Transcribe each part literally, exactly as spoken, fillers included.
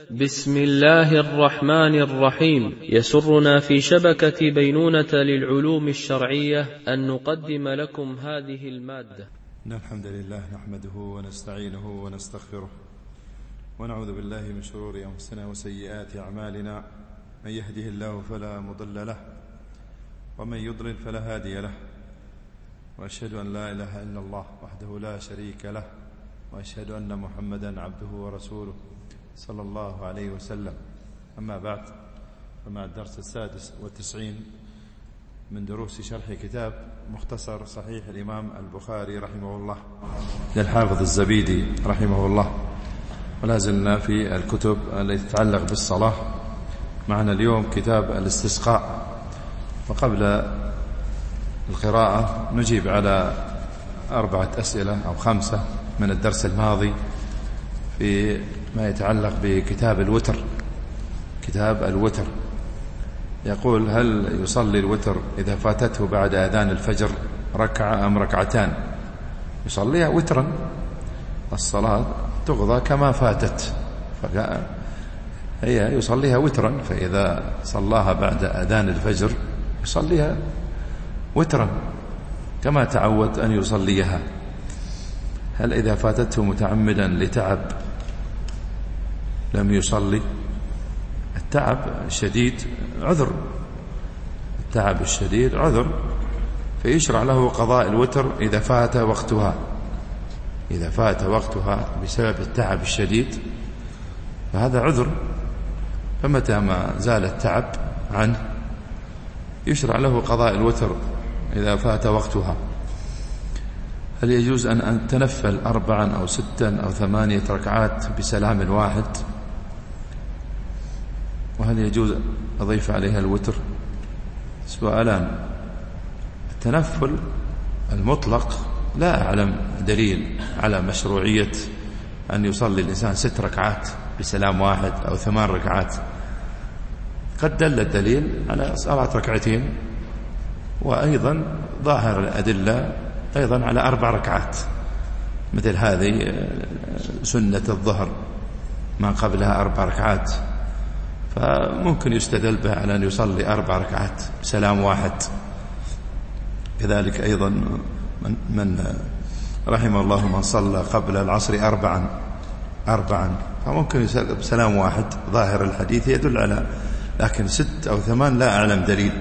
بسم الله الرحمن الرحيم. يسرنا في شبكة بينونة للعلوم الشرعية أن نقدم لكم هذه المادة. إن الحمد لله نحمده ونستعينه ونستغفره ونعوذ بالله من شرور أنفسنا وسيئات أعمالنا، من يهده الله فلا مضل له ومن يضلل فلا هادي له، وأشهد أن لا إله إلا الله وحده لا شريك له، وأشهد أن محمدا عبده ورسوله صلى الله عليه وسلم. أما بعد، فمع الدرس السادس والتسعين من دروس شرح كتاب مختصر صحيح الإمام البخاري رحمه الله للحافظ الزبيدي رحمه الله، ولا زلنا في الكتب التي تتعلق بالصلاة. معنا اليوم كتاب الاستسقاء، وقبل القراءة نجيب على أربعة أسئلة أو خمسة من الدرس الماضي في ما يتعلق بكتاب الوتر. كتاب الوتر يقول: هل يصلي الوتر إذا فاتته بعد أذان الفجر ركعة أم ركعتان؟ يصليها وترا، الصلاة تقضى كما فاتت، هي يصليها وترا، فإذا صلاها بعد أذان الفجر يصليها وترا كما تعود أن يصليها. هل إذا فاتته متعمدا لتعب لم يصلي؟ التعب الشديد عذر، التعب الشديد عذر، فيشرع له قضاء الوتر إذا فات وقتها. إذا فات وقتها بسبب التعب الشديد فهذا عذر، فمتى ما زال التعب عنه يشرع له قضاء الوتر إذا فات وقتها. هل يجوز أن تنفل أربعا أو ستا أو ثمانية ركعات بسلام واحد؟ وهل يجوز أضيف عليها الوتر؟ سؤالان. التنفل المطلق لا أعلم دليل على مشروعية أن يصلي الإنسان ست ركعات بسلام واحد أو ثمان ركعات. قد دل الدليل على صلاة ركعتين، وأيضا ظاهر الأدلة أيضا على أربع ركعات، مثل هذه سنة الظهر ما قبلها أربع ركعات، فممكن يستدل به على أن يصلي أربع ركعات بسلام واحد. كذلك أيضا من, من رحم الله من صلى قبل العصر أربعا أربعا فممكن يصلي بسلام واحد. ظاهر الحديث يدل على، لكن ست أو ثمان لا أعلم دليل.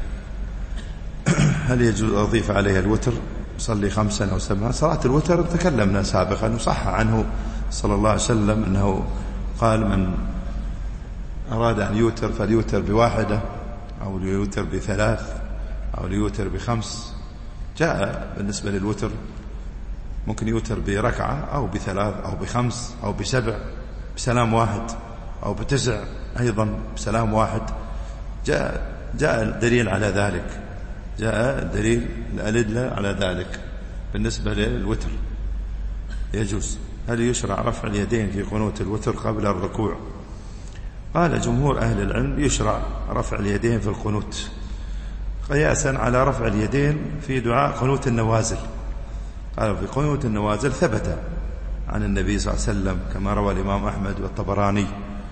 هل يجوز أضيف عليها الوتر؟ صلي خمسا أو سبعا. صلاة الوتر تكلمنا سابقا، وصح عنه صلى الله عليه وسلم أنه قال: من أراد أن يوتر فليوتر بواحدة أو ليوتر بثلاث أو ليوتر بخمس. جاء بالنسبة للوتر ممكن يوتر بركعة أو بثلاث أو بخمس أو بسبع بسلام واحد أو بتسع أيضا بسلام واحد. جاء جاء الدليل على ذلك، جاء دليل الأدلة على ذلك. بالنسبة للوتر يجوز. هل يشرع رفع اليدين في قنوت الوتر قبل الركوع؟ قال جمهور أهل العلم: يشرع رفع اليدين في القنوت، قياسا على رفع اليدين في دعاء قنوت النوازل. قال في قنوت النوازل ثبت عن النبي صلى الله عليه وسلم كما روى الإمام أحمد والطبراني،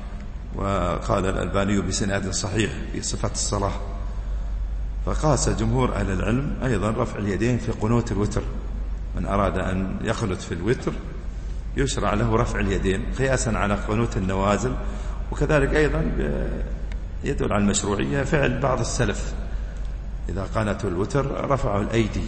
وقال الألباني بسند صحيح في صفة الصلاة. فقاس جمهور أهل العلم أيضا رفع اليدين في قنوت الوتر. من أراد أن يقنت في الوتر يشرع له رفع اليدين قياسا على قنوت النوازل. وكذلك أيضا يدل على المشروعية فعل بعض السلف، إذا قنتوا الوتر رفعوا الأيدي.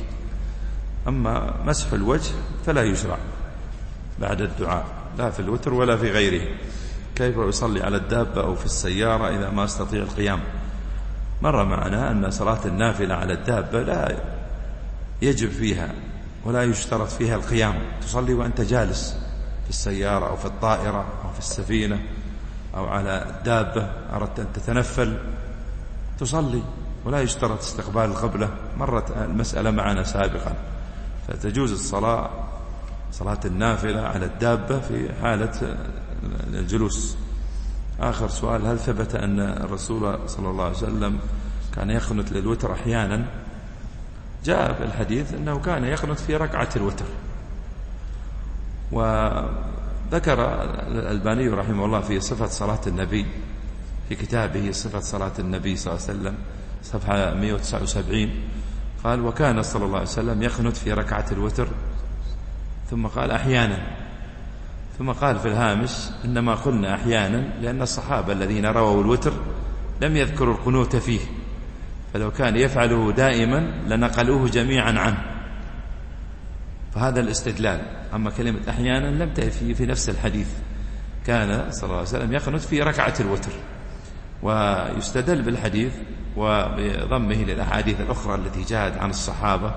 أما مسح الوجه فلا يشرع بعد الدعاء، لا في الوتر ولا في غيره. كيف يصلي على الدابة أو في السيارة إذا ما استطيع القيام؟ مر معنا أن صلاة النافلة على الدابة لا يجب فيها ولا يشترط فيها القيام، تصلي وأنت جالس في السيارة أو في الطائرة أو في السفينة أو على الدابة. أردت أن تتنفل تصلي ولا يشترط استقبال القبلة. مرت المسألة معنا سابقا، فتجوز الصلاة صلاة النافلة على الدابة في حالة الجلوس. آخر سؤال: هل ثبت أن الرسول صلى الله عليه وسلم كان يقنت للوتر أحيانا؟ جاء في الحديث أنه كان يقنت في ركعة الوتر، و ذكر الألباني رحمه الله في صفة صلاة النبي في كتابه صفة صلاة النبي صلى الله عليه وسلم صفحة مئة وتسعة وسبعين، قال: وكان صلى الله عليه وسلم يقنت في ركعة الوتر، ثم قال: أحيانا، ثم قال في الهامش: إنما قلنا أحيانا لأن الصحابة الذين رووا الوتر لم يذكروا القنوت فيه، فلو كان يفعله دائما لنقلوه جميعا عنه، فهذا الاستدلال. أما كلمة أحيانا لم تأتي في نفس الحديث، كان صلى الله عليه وسلم يقنت في ركعة الوتر، ويستدل بالحديث وبضمه للأحاديث الأخرى التي جاءت عن الصحابة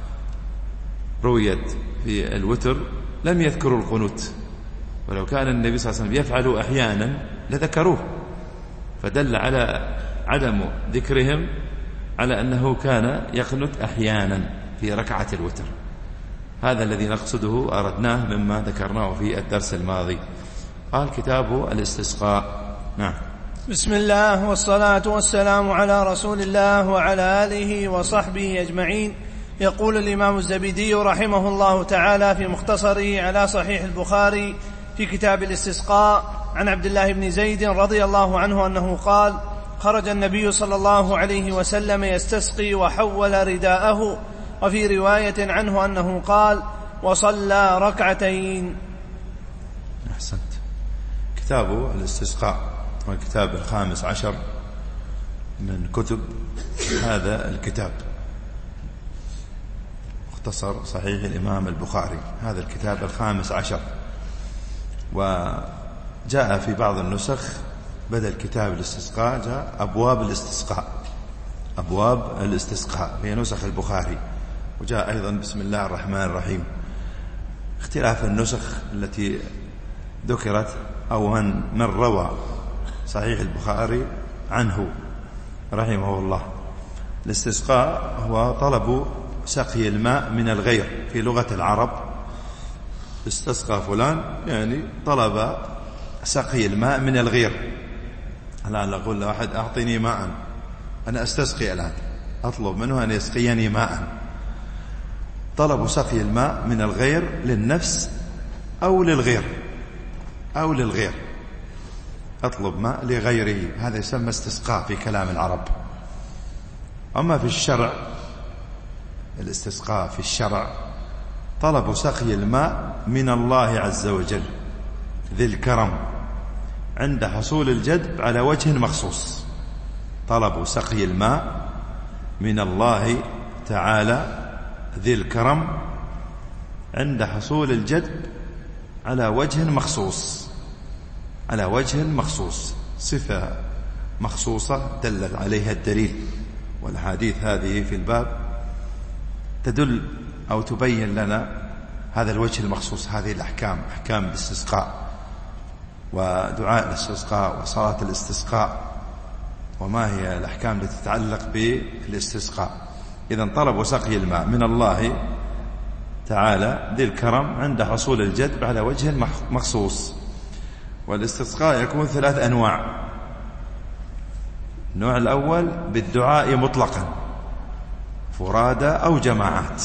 رويت في الوتر لم يذكروا القنوت، ولو كان النبي صلى الله عليه وسلم يفعل أحيانا لذكروه، فدل على عدم ذكرهم على أنه كان يقنت أحيانا في ركعة الوتر. هذا الذي نقصده أردناه مما ذكرناه في الدرس الماضي. قال: كتاب الاستسقاء. نعم. بسم الله والصلاة والسلام على رسول الله وعلى آله وصحبه أجمعين. يقول الإمام الزبيدي رحمه الله تعالى في مختصره على صحيح البخاري في كتاب الاستسقاء عن عبد الله بن زيد رضي الله عنه أنه قال: خرج النبي صلى الله عليه وسلم يستسقي وحول رداءه. وفي رواية عنه أنه قال: وصلى ركعتين. أحسنت. كتاب الاستسقاء هو الكتاب الخامس عشر من كتب هذا الكتاب، مختصر صحيح الإمام البخاري، هذا الكتاب الخامس عشر. وجاء في بعض النسخ بدل كتاب الاستسقاء جاء أبواب الاستسقاء، أبواب الاستسقاء في نسخ البخاري، وجاء أيضا بسم الله الرحمن الرحيم. اختلاف النسخ التي ذكرت أو من, من روى صحيح البخاري عنه رحمه الله. الاستسقاء هو طلب سقي الماء من الغير في لغة العرب. استسقى فلان يعني طلب سقي الماء من الغير. الآن أقول لواحد: أعطيني ماء، أنا أستسقي الآن، أطلب منه أن يسقيني ماء. طلب سقي الماء من الغير للنفس أو للغير أو للغير أطلب ماء لغيره، هذا يسمى استسقاء في كلام العرب. أما في الشرع، الاستسقاء في الشرع طلب سقي الماء من الله عز وجل ذي الكرم عند حصول الجدب على وجه مخصوص. طلب سقي الماء من الله تعالى ذي الكرم عند حصول الجدب على وجه مخصوص، على وجه مخصوص، صفة مخصوصة دلت عليها الدليل، والحديث هذه في الباب تدل أو تبين لنا هذا الوجه المخصوص، هذه الأحكام، أحكام الاستسقاء ودعاء الاستسقاء وصلاة الاستسقاء، وما هي الأحكام التي تتعلق بالاستسقاء. إذن طلب سقي الماء من الله تعالى ذي الكرم عند حصول الجدب على وجه مخصوص. والاستسقاء يكون ثلاث أنواع. النوع الأول بالدعاء مطلقا، فرادى أو جماعات،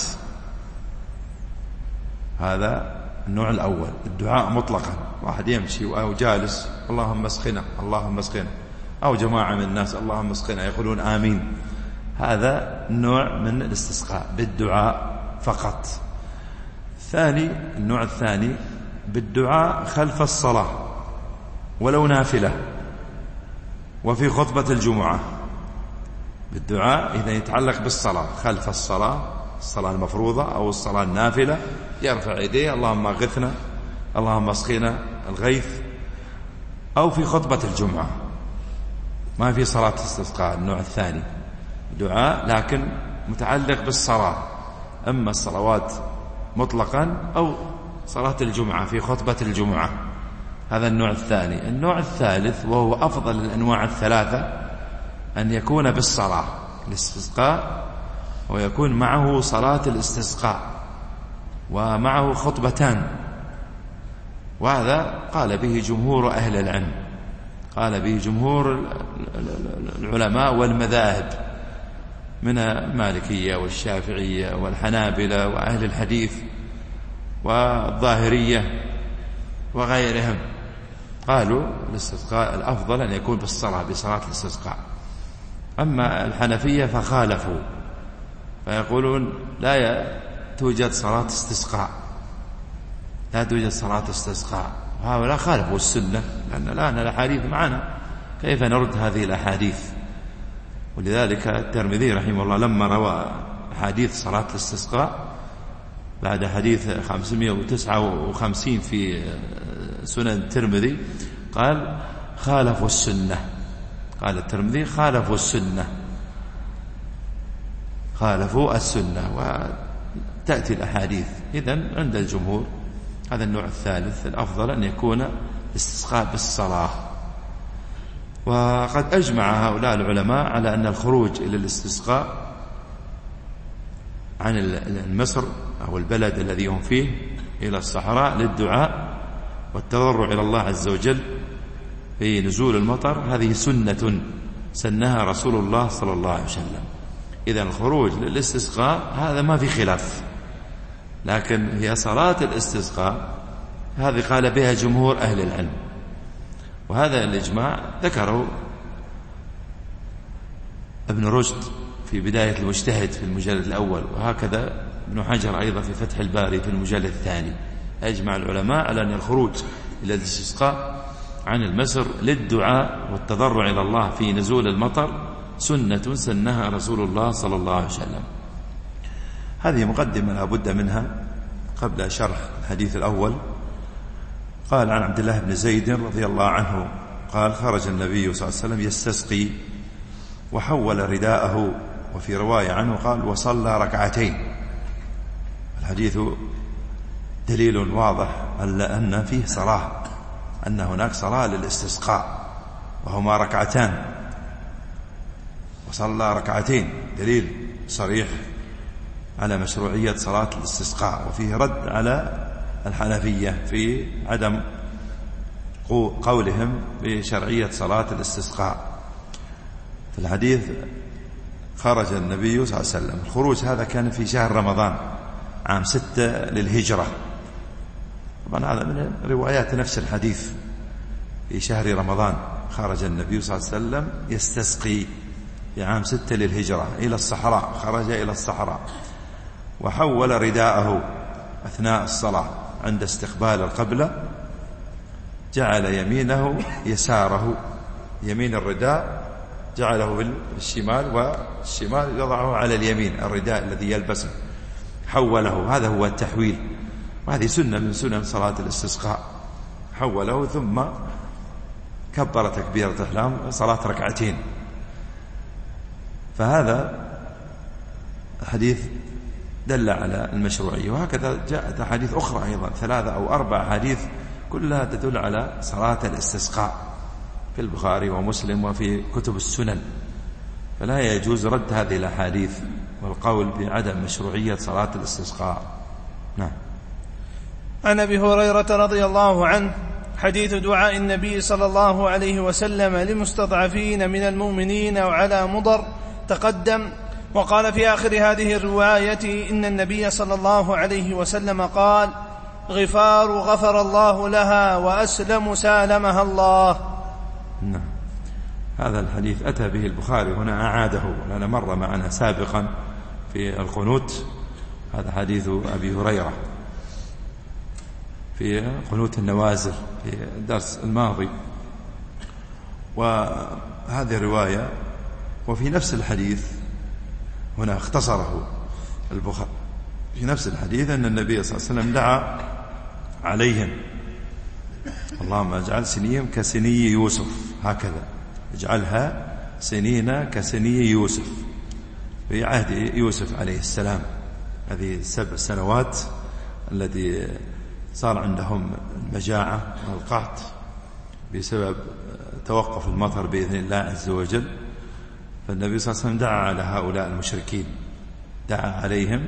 هذا النوع الأول، الدعاء مطلقا، واحد يمشي أو جالس اللهم اسقنا اللهم اسقنا، أو جماعة من الناس اللهم اسقنا يقولون آمين، هذا نوع من الاستسقاء بالدعاء فقط. الثاني، النوع الثاني بالدعاء خلف الصلاة ولو نافلة، وفي خطبة الجمعة، بالدعاء إذا يتعلق بالصلاة خلف الصلاة، الصلاة المفروضة أو الصلاة النافلة، يرفع يديه اللهم اغثنا اللهم اسقنا الغيث، أو في خطبة الجمعة، ما في صلاة استسقاء. النوع الثاني دعاء لكن متعلق بالصلاة، أما الصلوات مطلقا أو صلاة الجمعة في خطبة الجمعة، هذا النوع الثاني. النوع الثالث وهو أفضل الأنواع الثلاثة أن يكون بالصلاة الاستسقاء، ويكون معه صلاة الاستسقاء ومعه خطبتان، وهذا قال به جمهور أهل العلم، قال به جمهور العلماء والمذاهب من المالكية والشافعية والحنابلة وأهل الحديث والظاهرية وغيرهم قالوا الاستسقاء الأفضل أن يكون بالصلاة بصلاة الاستسقاء. أما الحنفية فخالفوا فيقولون لا توجد صلاة استسقاء، لا توجد صلاة استسقاء، وهؤلاء خالفوا السنة، لأن الآن الأحاديث معنا كيف نرد هذه الأحاديث؟ ولذلك الترمذي رحمه الله لما روى حديث صلاة الاستسقاء بعد حديث خمسمائة وتسعة وخمسين في سنن الترمذي قال خالفوا السنة، قال الترمذي خالفوا السنة، خالفوا السنة، وتأتي الأحاديث. إذن عند الجمهور هذا النوع الثالث الأفضل أن يكون الاستسقاء بالصلاة. وقد أجمع هؤلاء العلماء على أن الخروج إلى الاستسقاء عن المصر أو البلد الذي هم فيه إلى الصحراء للدعاء والتضرع إلى الله عز وجل في نزول المطر هذه سنة سنها رسول الله صلى الله عليه وسلم. إذن الخروج للاستسقاء هذا ما في خلاف، لكن هي صلاة الاستسقاء هذه قال بها جمهور أهل العلم، وهذا الإجماع ذكره ابن رشد في بداية المجتهد في المجلد الأول، وهكذا ابن حجر أيضا في فتح الباري في المجلد الثاني. أجمع العلماء على أن الخروج إلى الاستسقاء عن المسر للدعاء والتضرع إلى الله في نزول المطر سنة سنها رسول الله صلى الله عليه وسلم. هذه مقدمة لا بد منها قبل شرح الحديث الأول. قال عن عبد الله بن زيد رضي الله عنه قال خرج النبي صلى الله عليه وسلم يستسقي وحول رداءه، وفي رواية عنه قال وصلى ركعتين. الحديث دليل واضح على أن فيه صلاة، أن هناك صلاة للاستسقاء وهما ركعتان، وصلى ركعتين دليل صريح على مشروعية صلاة الاستسقاء، وفيه رد على الحنفية في عدم قولهم بشرعية صلاة الاستسقاء. في الحديث خرج النبي صلى الله عليه وسلم، الخروج هذا كان في شهر رمضان عام ستة للهجرة، طبعا هذا من روايات نفس الحديث، في شهر رمضان خرج النبي صلى الله عليه وسلم يستسقي في عام ستة للهجرة إلى الصحراء، خرج إلى الصحراء وحول رداءه أثناء الصلاة عند استقبال القبلة، جعل يمينه يساره، يمين الرداء جعله بالشمال والشمال يضعه على اليمين، الرداء الذي يلبسه حوله، هذا هو التحويل، وهذه سنة من سنن صلاة الاستسقاء. حوله ثم كبر تكبيرة الإحرام صلاة ركعتين. فهذا الحديث دل على المشروعية، وهكذا جاءت أحاديث أخرى أيضا ثلاثة أو أربع أحاديث كلها تدل على صلاة الاستسقاء في البخاري ومسلم وفي كتب السنن، فلا يجوز رد هذه الأحاديث والقول بعدم مشروعية صلاة الاستسقاء. نعم. عن أبي هريرة رضي الله عنه حديث دعاء النبي صلى الله عليه وسلم للمستضعفين من المؤمنين وعلى مضر تقدم، وقال في آخر هذه الرواية إن النبي صلى الله عليه وسلم قال غفار غفر الله لها وأسلم سالمها الله. نعم. هذا الحديث أتى به البخاري هنا أعاده، لأن مر معنا سابقا في القنوت، هذا حديث أبي هريرة في قنوت النوازل في الدرس الماضي، وهذه الرواية وفي نفس الحديث هنا اختصره البخاري في نفس الحديث أن النبي صلى الله عليه وسلم دعا عليهم اللهم اجعل سنيهم كسني يوسف، هكذا اجعلها سنين كسني يوسف، في عهد يوسف عليه السلام، هذه السبع سنوات التي صار عندهم المجاعة والقحط بسبب توقف المطر بإذن الله عز وجل، فالنبي صلى الله عليه وسلم دعا على هؤلاء المشركين، دعا عليهم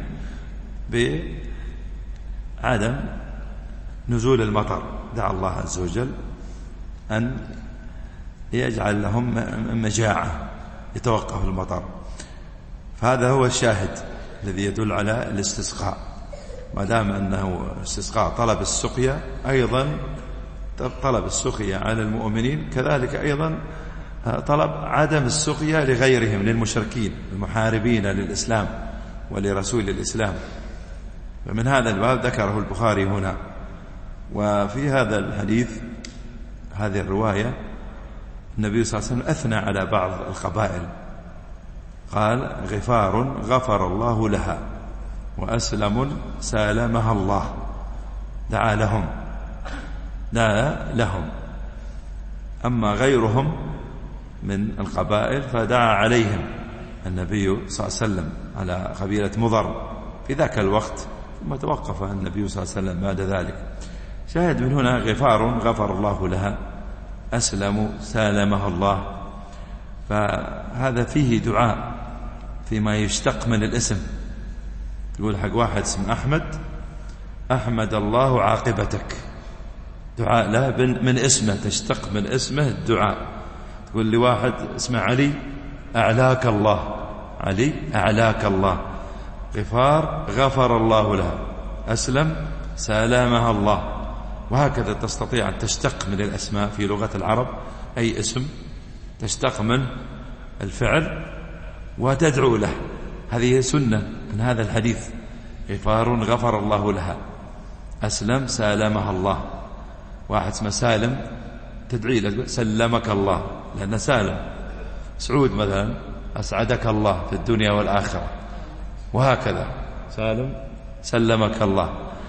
بعدم نزول المطر، دعا الله عز وجل أن يجعل لهم مجاعة يتوقف المطر. فهذا هو الشاهد الذي يدل على الاستسقاء، ما دام أنه استسقاء طلب السقيا، أيضا طلب السقيا على المؤمنين كذلك أيضا طلب عدم السقيا لغيرهم، للمشركين المحاربين للإسلام ولرسول الإسلام. فمن هذا الباب ذكره البخاري هنا. وفي هذا الحديث هذه الرواية النبي صلى الله عليه وسلم أثنى على بعض القبائل، قال غفار غفر الله لها، وأسلم سالمها الله، دعا لهم دعا لهم. أما غيرهم من القبائل فدعا عليهم النبي صلى الله عليه وسلم على قبيلة مضر في ذاك الوقت، ثم توقف النبي صلى الله عليه وسلم بعد ذلك. شاهد من هنا غفار غفر الله لها، أسلم سالمها الله. فهذا فيه دعاء فيما يشتق من الاسم. يقول حق واحد اسم أحمد، أحمد الله عاقبتك، دعاء له من اسمه، تشتق من اسمه الدعاء. تقول لواحد اسمه علي، أعلاك الله، علي أعلاك الله. غفار غفر الله لها، أسلم سالمها الله. وهكذا تستطيع أن تشتق من الأسماء في لغة العرب أي اسم تشتق من الفعل وتدعو له. هذه سنة من هذا الحديث، غفار غفر الله لها، أسلم سالمها الله. واحد اسمه سالم تدعي له سلمك الله، لأنه سالم. سعود مثلا أسعدك الله في الدنيا والآخرة، وهكذا سالم سلمك الله.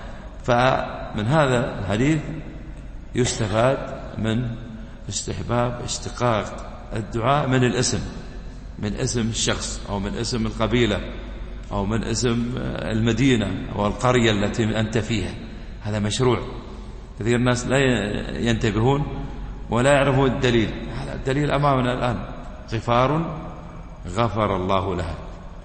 فمن هذا الحديث يستفاد من استحباب اشتقاق الدعاء من الاسم، من اسم الشخص أو من اسم القبيلة أو من اسم المدينة أو القرية التي أنت فيها. هذا مشروع. كثير الناس لا ينتبهون ولا يعرفون الدليل. هذا الدليل أمامنا الآن، غفار غفر الله لها،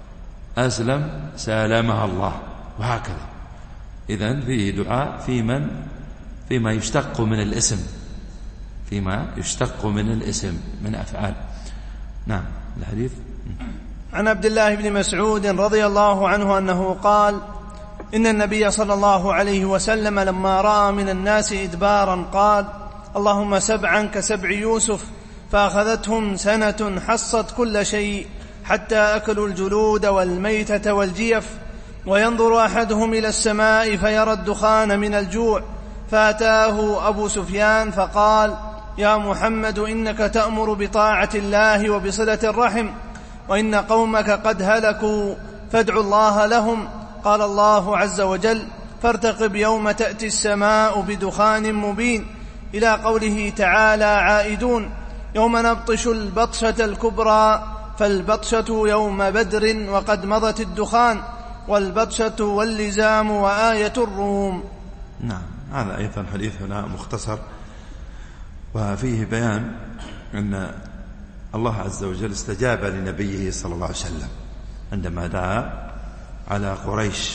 أسلم سالمها الله، وهكذا. إذن فيه دعاء في من فيما يشتق من الاسم، فيما يشتق من الاسم من أفعال. نعم. الحديث عن عبد الله بن مسعود رضي الله عنه أنه قال: إن النبي صلى الله عليه وسلم لما رأى من الناس إدبارا قال: اللهم سبعا كسبع يوسف، فأخذتهم سنة حصت كل شيء حتى أكلوا الجلود والميتة والجيف، وينظر أحدهم إلى السماء فيرى الدخان من الجوع، فأتاه أبو سفيان فقال: يا محمد إنك تأمر بطاعة الله وبصلة الرحم، وإن قومك قد هلكوا فادعوا الله لهم. قال الله عز وجل: فارتقب يوم تأتي السماء بدخان مبين، إلى قوله تعالى عائدون: يوم نبطش البطشة الكبرى، فالبطشة يوم بدر وقد مضت الدخان، والبطشة واللزام وآية الروم. نعم. هذا أيضا حديث هنا مختصر، وفيه بيان أن الله عز وجل استجاب لنبيه صلى الله عليه وسلم عندما دعا على قريش،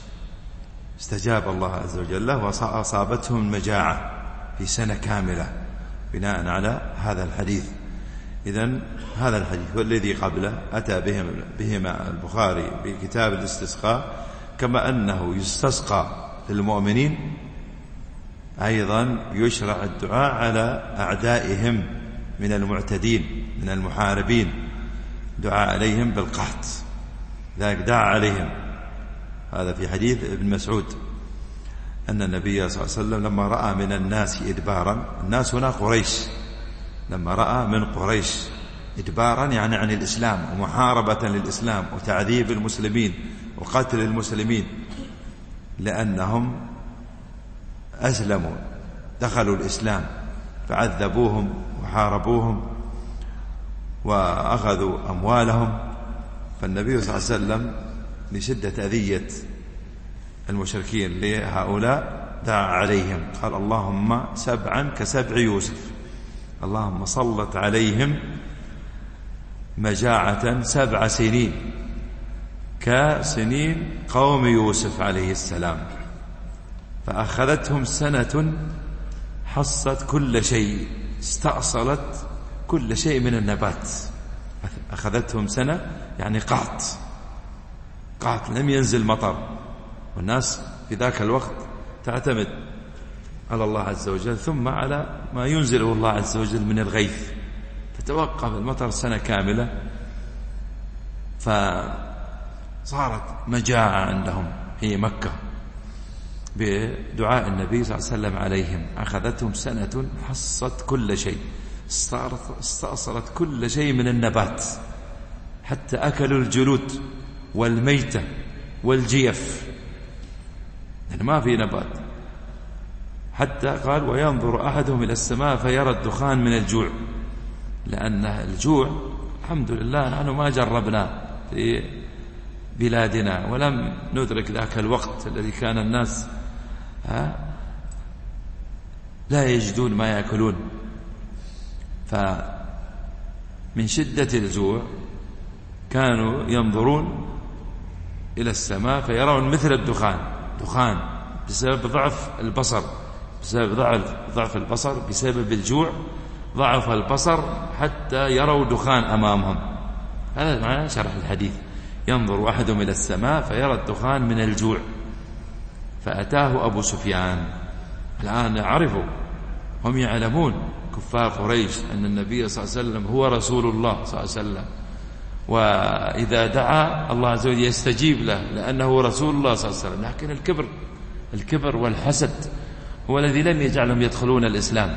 استجاب الله عز وجل له وأصابتهم المجاعة في سنة كاملة بناء على هذا الحديث. إذن هذا الحديث والذي قبله أتى بهما البخاري بكتاب الاستسقاء، كما أنه يستسقى للمؤمنين أيضا يشرع الدعاء على أعدائهم من المعتدين من المحاربين، دعاء عليهم بالقحط، ذلك دعا عليهم. هذا في حديث ابن مسعود أن النبي صلى الله عليه وسلم لما رأى من الناس إدبارا، الناس هنا قريش، لما رأى من قريش إدبارا يعني عن الإسلام ومحاربة للإسلام وتعذيب المسلمين وقتل المسلمين، لأنهم أسلموا دخلوا الإسلام فعذبوهم وحاربوهم وأخذوا أموالهم. فالنبي صلى الله عليه وسلم لشدة أذية المشركين لهؤلاء دعا عليهم، قال: اللهم سبعا كسبع يوسف، اللهم سلط عليهم مجاعة سبع سنين كسنين قوم يوسف عليه السلام، فأخذتهم سنة حصت كل شيء، استأصلت كل شيء من النبات. أخذتهم سنة يعني قحط، قحط لم ينزل مطر، والناس في ذاك الوقت تعتمد على الله عز وجل ثم على ما ينزله الله عز وجل من الغيث، فتوقف المطر سنة كاملة، فصارت مجاعة عندهم في مكة بدعاء النبي صلى الله عليه وسلم عليهم. أخذتهم سنة حصت كل شيء، استأصلت كل شيء من النبات، حتى أكلوا الجلود والميتة والجيف، يعني ما في نبات. حتى قال وينظر أحدهم إلى السماء فيرى الدخان من الجوع، لأن الجوع الحمد لله نحن ما جربنا في بلادنا ولم ندرك ذاك الوقت الذي كان الناس ها لا يجدون ما يأكلون. فمن شدة الجوع كانوا ينظرون إلى السماء فيرون مثل الدخان، دخان بسبب ضعف البصر، بسبب ضعف ضعف البصر، بسبب الجوع ضعف البصر حتى يروا دخان أمامهم. هذا معنى شرح الحديث، ينظر أحدهم إلى السماء فيرى الدخان من الجوع. فأتاه أبو سفيان، الآن عرفوا، هم يعلمون كفار قريش أن النبي صلى الله عليه وسلم هو رسول الله صلى الله عليه وسلم، وإذا دعا الله عز وجل يستجيب له لأنه رسول الله صلى الله عليه وسلم. لكن الكبر الكبر والحسد هو الذي لم يجعلهم يدخلون الإسلام.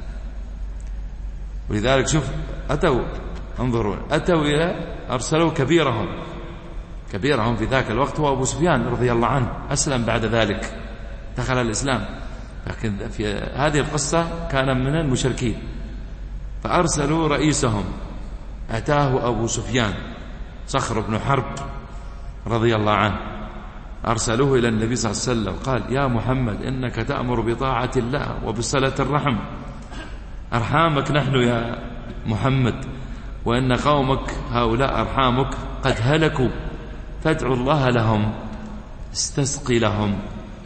ولذلك شوف أتوا، انظروا، أتوا إلى أرسلوا كبيرهم كبيرهم في ذاك الوقت هو أبو سفيان رضي الله عنه، أسلم بعد ذلك، دخل الإسلام، لكن في هذه القصة كان من المشركين. فأرسلوا رئيسهم، أتاه أبو سفيان صخر بن حرب رضي الله عنه، أرسلوه إلى النبي صلى الله عليه وسلم، قال يا محمد إنك تأمر بطاعة الله وبصلة الرحم، أرحامك نحن يا محمد، وإن قومك هؤلاء أرحامك قد هلكوا، فادعوا الله لهم، استسقي لهم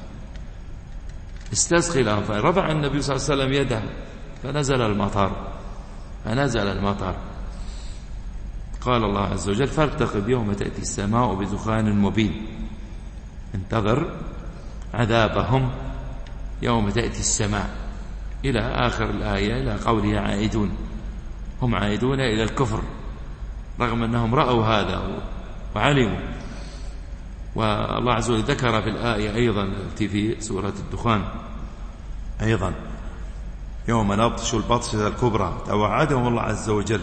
استسقي لهم. فرفع النبي صلى الله عليه وسلم يده فنزل المطر فنزل المطر قال الله عز وجل فارتقب يوم تأتي السماء بدخان مبين، انتظر عذابهم يوم تأتي السماء، إلى آخر الآية، إلى قوله عائدون، هم عائدون إلى الكفر رغم أنهم رأوا هذا وعلموا. والله عز وجل ذكر في الآية أيضا التي في سورة الدخان أيضا يوم نبطش البطشة الكبرى، توعدهم الله عز وجل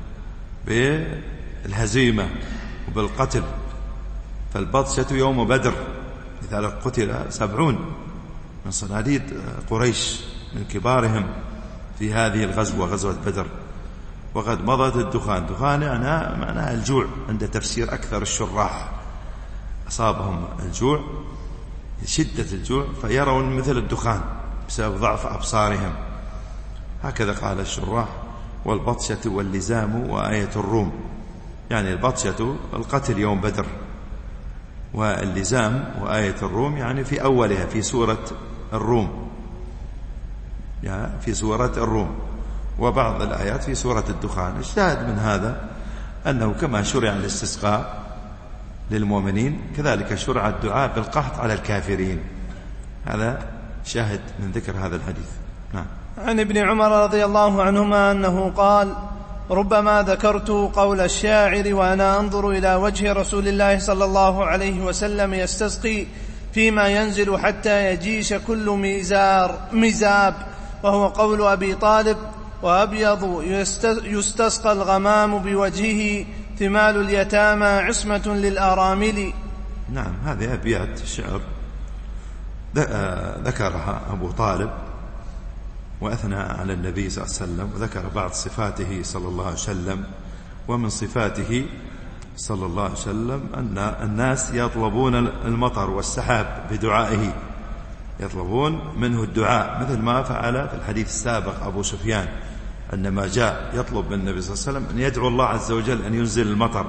بالهزيمة وبالقتل. فالبطشة يوم بدر، لذلك قتل سبعون من صناديد قريش من كبارهم في هذه الغزوة، غزوة بدر. وقد مضت الدخان، دخان يعني معناها الجوع عند تفسير أكثر الشراح، أصابهم الجوع شدة الجوع فيرون مثل الدخان بسبب ضعف أبصارهم، هكذا قال الشراح. والبطشة واللزام وآية الروم، يعني البطشة القتل يوم بدر، واللزام وآية الروم يعني في أولها في سورة الروم، يعني في سورة الروم، وبعض الآيات في سورة الدخان. الشاهد من هذا أنه كما شرع الاستسقاء للمؤمنين كذلك شرع الدعاء بالقحط على الكافرين. هذا شاهد من ذكر هذا الحديث. نعم. عن ابن عمر رضي الله عنهما أنه قال ربما ذكرت قول الشاعر وأنا أنظر إلى وجه رسول الله صلى الله عليه وسلم يستسقي فيما ينزل حتى يجيش كل ميزار مزاب، وهو قول أبي طالب وأبيض يستسقى الغمام بوجهه ثمال اليتامى عصمة للآرامل. نعم، هذه أبيات شعر ذكرها أبو طالب وأثنى على النبي صلى الله عليه وسلم، وذكر بعض صفاته صلى الله عليه وسلم. ومن صفاته صلى الله عليه وسلم أن الناس يطلبون المطر والسحاب بدعائه، يطلبون منه الدعاء، مثل ما فعل في الحديث السابق أبو سفيان عندما جاء يطلب من النبي صلى الله عليه وسلم أن يدعو الله عز وجل أن ينزل المطر.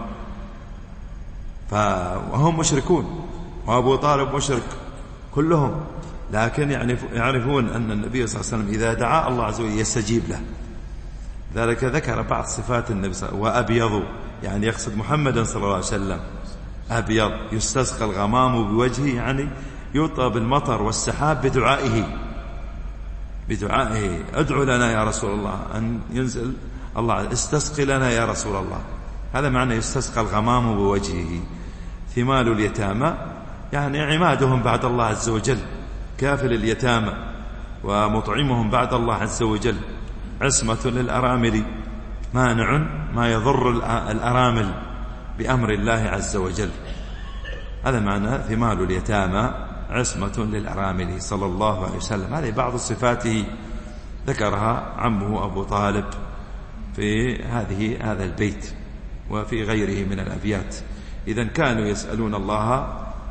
فهم مشركون وأبو طالب مشرك كلهم، لكن يعرفون أن النبي صلى الله عليه وسلم إذا دعا الله عز وجل يستجيب له. ذلك ذكر بعض صفات النبي صلى الله عليه وسلم. وأبيض يعني يقصد محمدا صلى الله عليه وسلم، أبيض يستسقى الغمام بوجهه، يعني يطلب المطر والسحاب بدعائه. بدعائه ادعو لنا يا رسول الله أن ينزل الله، استسقي لنا يا رسول الله. هذا معنى يستسقى الغمام بوجهه. ثمال اليتامى يعني عمادهم بعد الله عز وجل، كافل اليتامى ومطعمهم بعد الله عز وجل، عصمة للأرامل، مانع ما يضر الأرامل بأمر الله عز وجل. هذا معنى ثمال اليتامى عصمة للأرامل صلى الله عليه وسلم. هذه بعض صفاته ذكرها عمه أبو طالب في هذه هذا البيت وفي غيره من الأبيات. إذن كانوا يسألون الله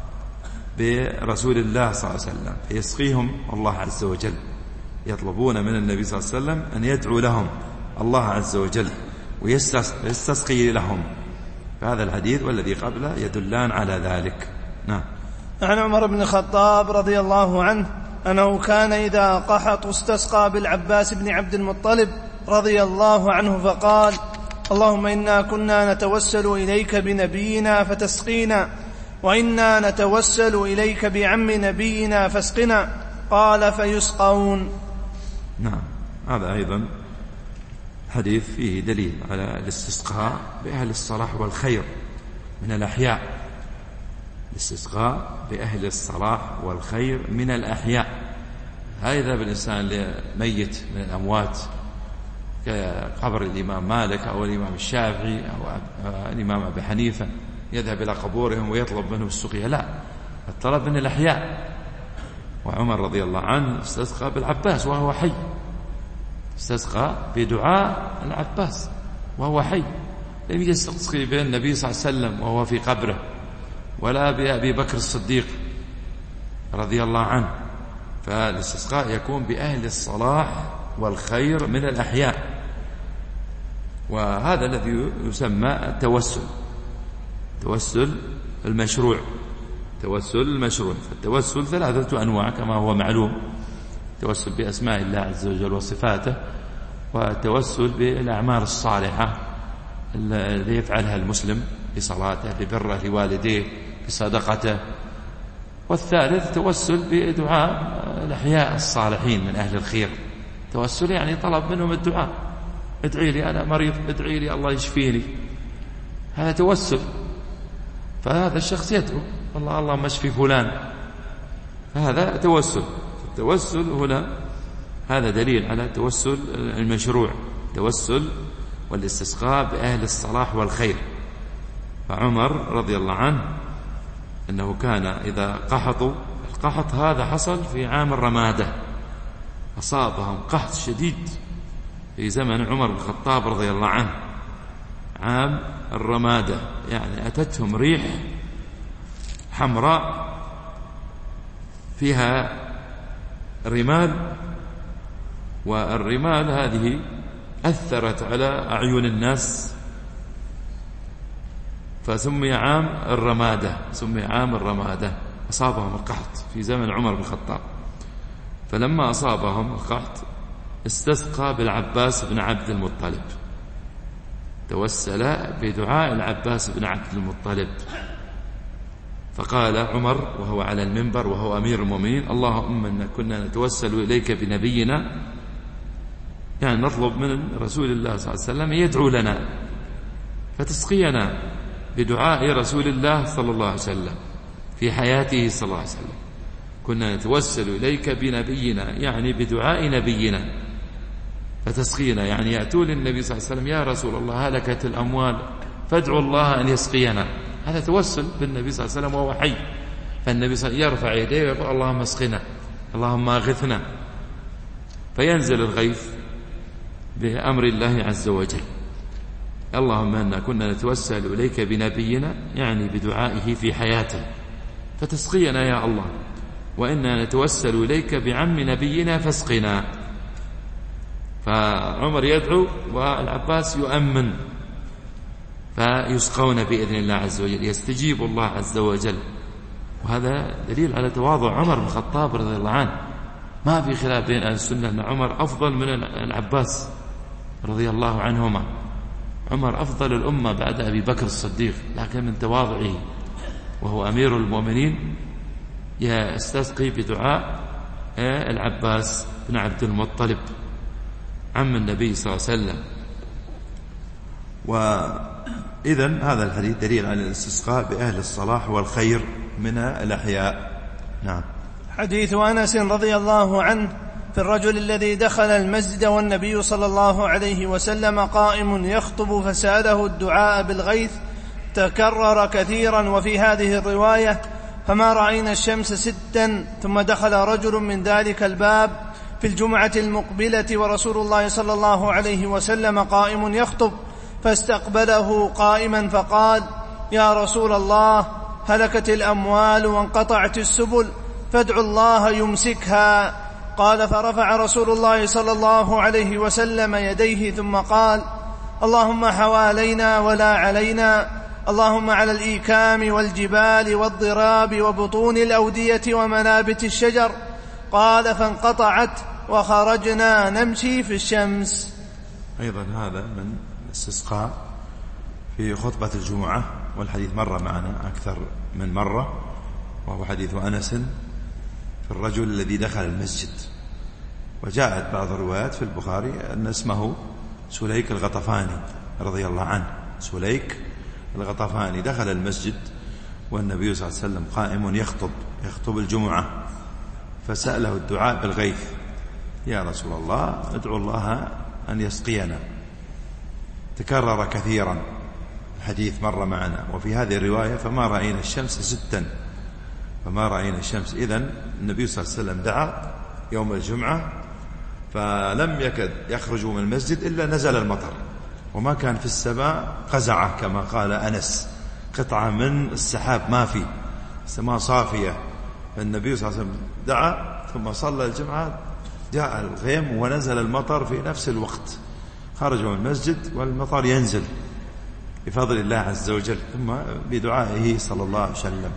برسول الله صلى الله عليه وسلم فيسقيهم الله عز وجل، يطلبون من النبي صلى الله عليه وسلم أن يدعو لهم الله عز وجل ويستسقي لهم. فهذا الحديث والذي قبله يدلان على ذلك. نعم. عن عمر بن الخطاب رضي الله عنه أنه كان إذا قحط استسقى بالعباس بن عبد المطلب رضي الله عنه فقال: اللهم إنا كنا نتوسل إليك بنبينا فتسقينا، وإنا نتوسل إليك بعم نبينا فاسقنا. قال: فيسقون. نعم. هذا أيضا حديث فيه دليل على الاستسقاء بأهل الصلاح والخير من الأحياء، الاستسقاء بأهل الصلاح والخير من الأحياء. هذا بالإنسان لميت من الأموات كقبر الإمام مالك أو الإمام الشافعي أو الإمام أبي حنيفة، يذهب إلى قبورهم ويطلب منهم السقيا، لا، الطلب من الأحياء. وعمر رضي الله عنه استسقى بالعباس وهو حي، استسقى بدعاء العباس وهو حي، لم يستسقي بالنبي صلى الله عليه وسلم وهو في قبره، ولا بأبي بكر الصديق رضي الله عنه. فالاستسقاء يكون بأهل الصلاح والخير من الأحياء، وهذا الذي يسمى التوسل، التوسل المشروع، التوسل المشروع. فالتوسل ثلاثة أنواع كما هو معلوم: التوسل بأسماء الله عز وجل وصفاته، والتوسل بالأعمال الصالحة التي يفعلها المسلم بصلاته، ببره لوالديه، بصدقته. والثالث توسل بدعاء الأحياء الصالحين من أهل الخير. توسل يعني طلب منهم الدعاء، ادعي لي أنا مريض، ادعي لي الله يشفيني، هذا توسل. فهذا الشخص يدعو الله اللهم اشفي فلان، فهذا توسل. التوسل هنا هذا دليل على التوسل المشروع، توسل والاستسقاء بأهل الصلاح والخير. فعمر رضي الله عنه أنه كان إذا قحطوا، القحط هذا حصل في عام الرمادة، أصابهم قحط شديد في زمن عمر بن الخطاب رضي الله عنه، عام الرمادة، يعني أتتهم ريح حمراء فيها رمال، والرمال هذه أثرت على أعين الناس، فسمي عام الرمادة، سمي عام الرمادة. أصابهم القحط في زمن عمر بن الخطاب، فلما أصابهم القحط استسقى بالعباس بن عبد المطلب، توسل بدعاء العباس بن عبد المطلب. فقال عمر وهو على المنبر وهو أمير المؤمنين: اللهم إنا كنا نتوسل إليك بنبينا، يعني نطلب من رسول الله صلى الله عليه وسلم يدعو لنا فتسقينا بدعاء رسول الله صلى الله عليه وسلم في حياته صلى الله عليه وسلم. كنا نتوسل إليك بنبينا، يعني بدعاء نبينا، فتسقينا، يعني يأتون النبي صلى الله عليه وسلم: يا رسول الله هلكت الأموال فادعوا الله أن يسقينا. هذا توسل بالنبي صلى الله عليه وسلم وهو حي. فالنبي صلى الله عليه وسلم يرفع يديه ويقول: اللهم اسقنا، اللهم اغثنا، فينزل الغيث بأمر الله عز وجل. اللهم إنا كنا نتوسل إليك بنبينا، يعني بدعائه في حياته، فتسقينا يا الله، وإنا نتوسل إليك بعم نبينا فاسقنا. فعمر يدعو والعباس يؤمن، فيسقون بإذن الله عز وجل، يستجيب الله عز وجل. وهذا دليل على تواضع عمر بن الخطاب رضي الله عنه. ما في خلاف بين أهل السنة أن عمر أفضل من العباس رضي الله عنهما. عمر أفضل الأمة بعد أبي بكر الصديق، لكن من تواضعه وهو أمير المؤمنين يستسقي بدعاء العباس بن عبد المطلب عم النبي صلى الله عليه وسلم. وإذن هذا الحديث دليل على الاستسقاء بأهل الصلاح والخير من الأحياء. نعم. حديث أنس رضي الله عنه في الرجل الذي دخل المسجد والنبي صلى الله عليه وسلم قائم يخطب فسأله الدعاء بالغيث تكرر كثيرا. وفي هذه الرواية فما رأينا الشمس ستا ثم دخل رجل من ذلك الباب في الجمعة المقبلة ورسول الله صلى الله عليه وسلم قائم يخطب فاستقبله قائما فقال يا رسول الله هلكت الأموال وانقطعت السبل فادعوا الله يمسكها. قال فرفع رسول الله صلى الله عليه وسلم يديه ثم قال اللهم حوالينا ولا علينا، اللهم على الإيكام والجبال والضراب وبطون الأودية ومنابت الشجر. قال فانقطعت وخرجنا نمشي في الشمس. أيضا هذا من الاستسقاء في خطبة الجمعة، والحديث مر معنا أكثر من مرة، وهو حديث أنس في الرجل الذي دخل المسجد. وجاءت بعض الروايات في البخاري أن اسمه سليك الغطفاني رضي الله عنه. سليك الغطفاني دخل المسجد والنبي صلى الله عليه وسلم قائم يخطب يخطب الجمعة، فسأله الدعاء بالغيث يا رسول الله ادعو الله أن يسقينا. تكرر كثيرا الحديث مر معنا. وفي هذه الرواية فما رأينا الشمس ستا فما رأينا الشمس. إذن النبي صلى الله عليه وسلم دعا يوم الجمعة فلم يكد يخرجوا من المسجد إلا نزل المطر، وما كان في السماء قزعة كما قال أنس، قطعة من السحاب ما في، السماء صافية. فالنبي صلى الله عليه وسلم دعا ثم صلى الجمعة، جاء الغيم ونزل المطر في نفس الوقت، خرجوا من المسجد والمطر ينزل بفضل الله عز وجل ثم بدعائه صلى الله عليه وسلم.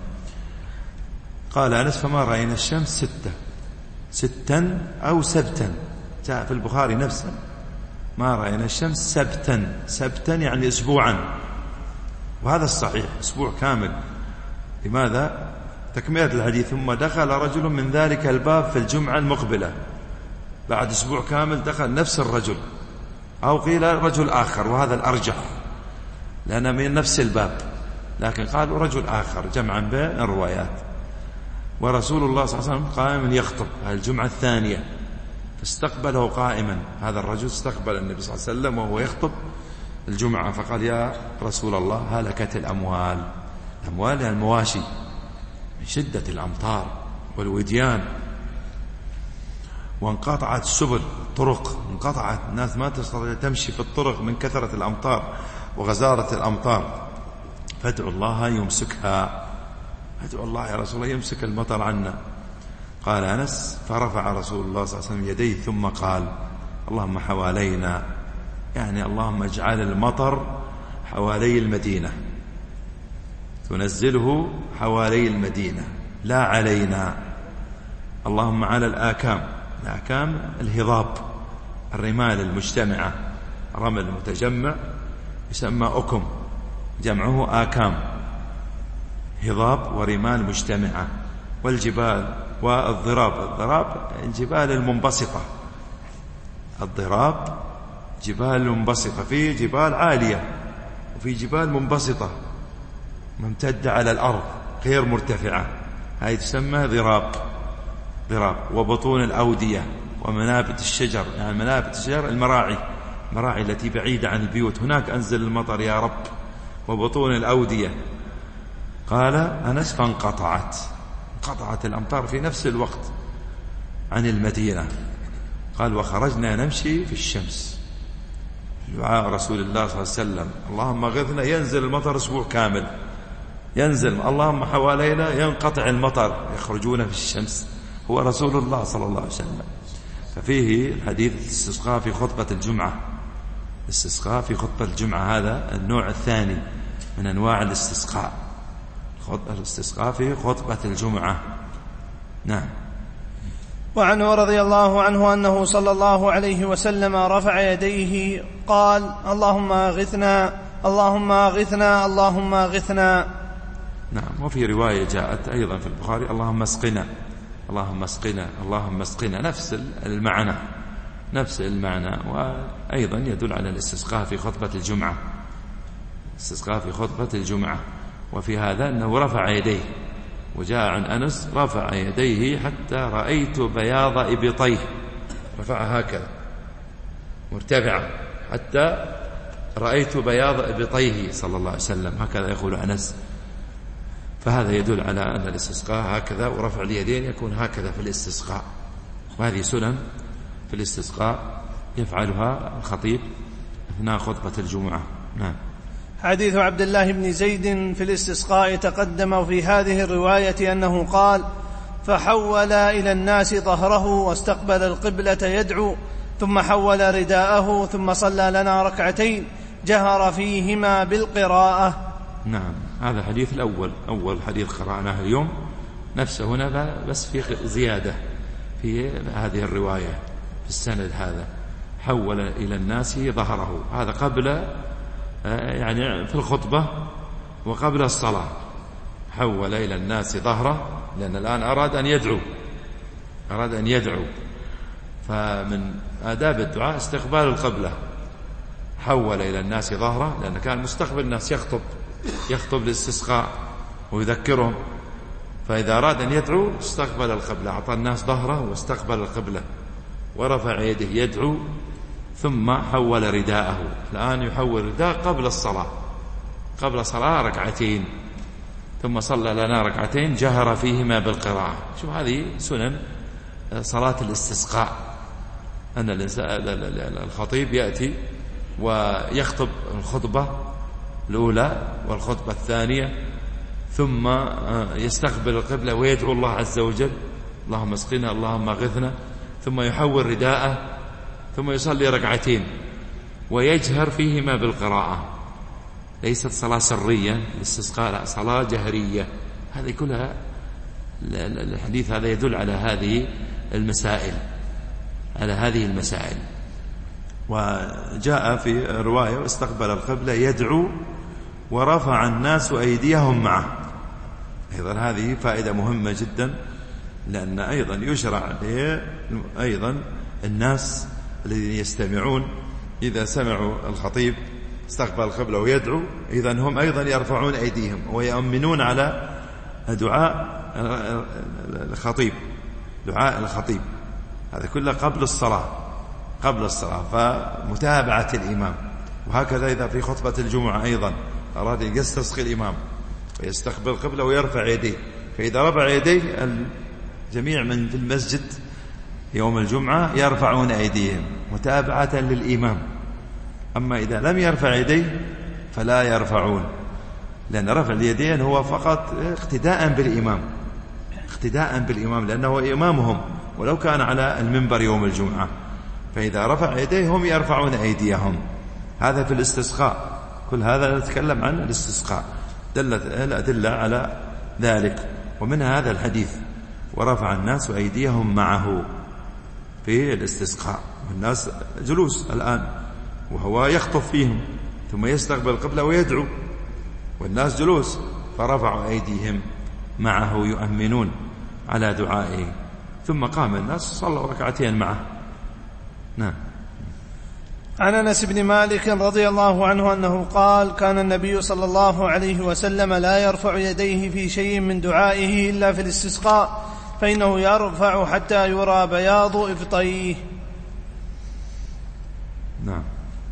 قال أنس فما رأينا الشمس ستة ستا أو سبتا، جاء في البخاري نفسه ما رأينا الشمس سبتا، سبتا يعني أسبوعا، وهذا الصحيح أسبوع كامل. لماذا؟ تكملة الحديث ثم دخل رجل من ذلك الباب في الجمعة المقبلة، بعد أسبوع كامل دخل نفس الرجل، أو قيل رجل آخر وهذا الأرجح لأن من نفس الباب، لكن قالوا رجل آخر جمعا بين الروايات. ورسول الله صلى الله عليه وسلم قائم يخطب الجمعة الثانية فاستقبله قائما. هذا الرجل استقبل النبي صلى الله عليه وسلم وهو يخطب الجمعة فقال يا رسول الله هلكت الأموال. الأموال يعني المواشي من شدة الأمطار والوديان، وانقطعت السبل، طرق انقطعت، الناس ما تستطيع تمشي في الطرق من كثرة الأمطار وغزارة الأمطار. فادعوا الله يمسكها، ادعوا الله يا رسول الله يمسك المطر عنا. قال أنس فرفع رسول الله صلى الله عليه وسلم يديه ثم قال اللهم حوالينا، يعني اللهم اجعل المطر حوالي المدينة، تنزله حوالي المدينة لا علينا. اللهم على الآكام، الآكام الهضاب، الرمال المجتمعة، رمل متجمع يسمى أكم، جمعه آكام، هضاب ورمال مجتمعة. والجبال والضراب، الضراب الجبال المنبسطة، الضراب جبال منبسطة، في جبال عالية وفي جبال منبسطة ممتدة على الأرض غير مرتفعة، هذه تسمى ضراب ضراب. وبطون الأودية ومنابت الشجر، يعني منابت الشجر المراعي، المراعي التي بعيدة عن البيوت، هناك أنزل المطر يا رب. وبطون الأودية. قال أنس فانقطعت، انقطعت الأمطار في نفس الوقت عن المدينة. قال وخرجنا نمشي في الشمس. دعاء رسول الله صلى الله عليه وسلم اللهم اغثنا، ينزل المطر أسبوع كامل، ينزل اللهم حوالينا، ينقطع المطر، يخرجون في الشمس. هو رسول الله صلى الله عليه وسلم. ففيه الحديث الاستسقاء في خطبة الجمعة، الاستسقاء في خطبة الجمعة هذا النوع الثاني من أنواع الاستسقاء، الاستسقاء في خطبة الجمعة. نعم. وعنه رضي الله عنه أنه صلى الله عليه وسلم رفع يديه قال اللهم أغثنا اللهم أغثنا اللهم أغثنا. نعم. وفي رواية جاءت أيضا في البخاري اللهم اسقنا، اللهم اسقنا اللهم اسقنا، نفس المعنى نفس المعنى. وأيضا يدل على الاستسقاء في خطبة الجمعة، الاستسقاء في خطبة الجمعة. وفي هذا أنه رفع يديه، وجاء عن أنس رفع يديه حتى رأيت بياض إبطيه، رفعها هكذا مرتفعة حتى رأيت بياض إبطيه صلى الله عليه وسلم، هكذا يقول أنس. فهذا يدل على أن الاستسقاء هكذا، ورفع اليدين يكون هكذا في الاستسقاء. وهذه سنن في الاستسقاء يفعلها الخطيب أثناء خطبة الجمعة. نعم. حديث عبد الله بن زيد في الاستسقاء تقدم في هذه الرواية أنه قال: فحول إلى الناس ظهره واستقبل القبلة يدعو، ثم حول رداءه، ثم صلى لنا ركعتين جهر فيهما بالقراءة. نعم، هذا الحديث الأول، أول حديث قرأناه اليوم نفسه هنا، بس في زيادة في هذه الرواية في السند هذا، حول إلى الناس ظهره، هذا قبل يعني في الخطبة وقبل الصلاة. حول إلى الناس ظهره، لأن الآن أراد أن يدعو أراد أن يدعو فمن آداب الدعاء استقبال القبلة. حول إلى الناس ظهره، لأن كان مستقبل الناس يخطب يخطب الاستسقاء ويذكرهم، فإذا أراد أن يدعو استقبل القبلة، أعطى الناس ظهره واستقبل القبلة ورفع يده يدعو، ثم حول رداءه. الآن يحول رداء قبل الصلاة، قبل صلاة ركعتين، ثم صلى لنا ركعتين جهر فيهما بالقراءة. شوف هذه سنن صلاة الاستسقاء، أن الخطيب يأتي ويخطب الخطبة الأولى والخطبة الثانية، ثم يستقبل القبلة ويدعو الله عز وجل: اللهم اسقنا اللهم اغثنا، ثم يحول رداءه، ثم يصلي ركعتين ويجهر فيهما بالقراءة. ليست صلاة سرية الاستسقاء، لا، صلاة جهرية. هذه كلها الحديث هذا يدل على هذه المسائل على هذه المسائل. وجاء في رواية: واستقبل القبلة يدعو ورفع الناس أيديهم معه. أيضا هذه فائدة مهمة جدا، لأن أيضا يشرع أيضا الناس الذين يستمعون إذا سمعوا الخطيب استقبل القبلة ويدعو، إذا هم أيضا يرفعون أيديهم ويؤمنون على دعاء الخطيب دعاء الخطيب هذا كله قبل الصلاة قبل الصلاة فمتابعة الإمام. وهكذا إذا في خطبة الجمعة أيضا أراد أن يستسقي الإمام ويستقبل القبلة ويرفع يديه، فإذا رفع يديه الجميع من في المسجد يوم الجمعة يرفعون أيديهم متابعة للإمام. أما إذا لم يرفع يديه فلا يرفعون، لأن رفع اليدين هو فقط اقتداء بالإمام اقتداء بالإمام لأنه إمامهم ولو كان على المنبر يوم الجمعة. فإذا رفع يديه هم يرفعون أيديهم. هذا في الاستسقاء، كل هذا نتكلم عن الاستسقاء، دلت الأدلة على ذلك. ومن هذا الحديث: ورفع الناس أيديهم معه في الاستسقاء، والناس جلوس الآن وهو يخطب فيهم، ثم يستقبل القبلة ويدعو والناس جلوس، فرفعوا أيديهم معه يؤمنون على دعائه، ثم قام الناس صلوا ركعتين معه. نعم. عن أنس بن مالك رضي الله عنه أنه قال: كان النبي صلى الله عليه وسلم لا يرفع يديه في شيء من دعائه إلا في الاستسقاء، فإنه يرفع حتى يرى بياض إبطيه. نعم.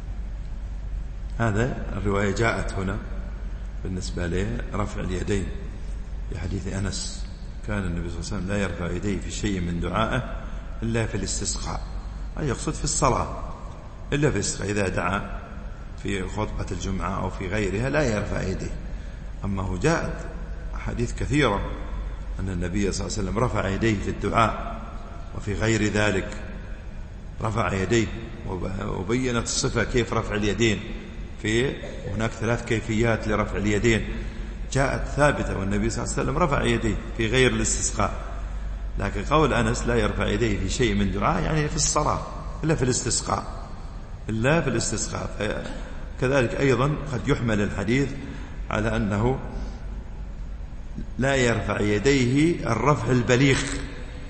هذا الرواية جاءت هنا بالنسبة لرفع اليدين في حديث أنس: كان النبي صلى الله عليه وسلم لا يرفع يديه في شيء من دعائه إلا في الاستسقاء، أي يقصد في الصلاة، إلا في الاستسقاء. إذا دعا في خطبة الجمعة أو في غيرها لا يرفع يديه. أما هو جاءت حديث كثيرة أن النبي صلى الله عليه وسلم رفع يديه في الدعاء وفي غير ذلك، رفع يديه وبينت الصفة كيف رفع اليدين. في هناك ثلاث كيفيات لرفع اليدين جاءت ثابتة، والنبي صلى الله عليه وسلم رفع يديه في غير الاستسقاء. لكن قول أنس لا يرفع يديه في شيء من دعاء يعني في الصلاة إلا في الاستسقاء إلا في الاستسقاء. كذلك أيضا قد يحمل الحديث على أنه لا يرفع يديه الرفع البليغ،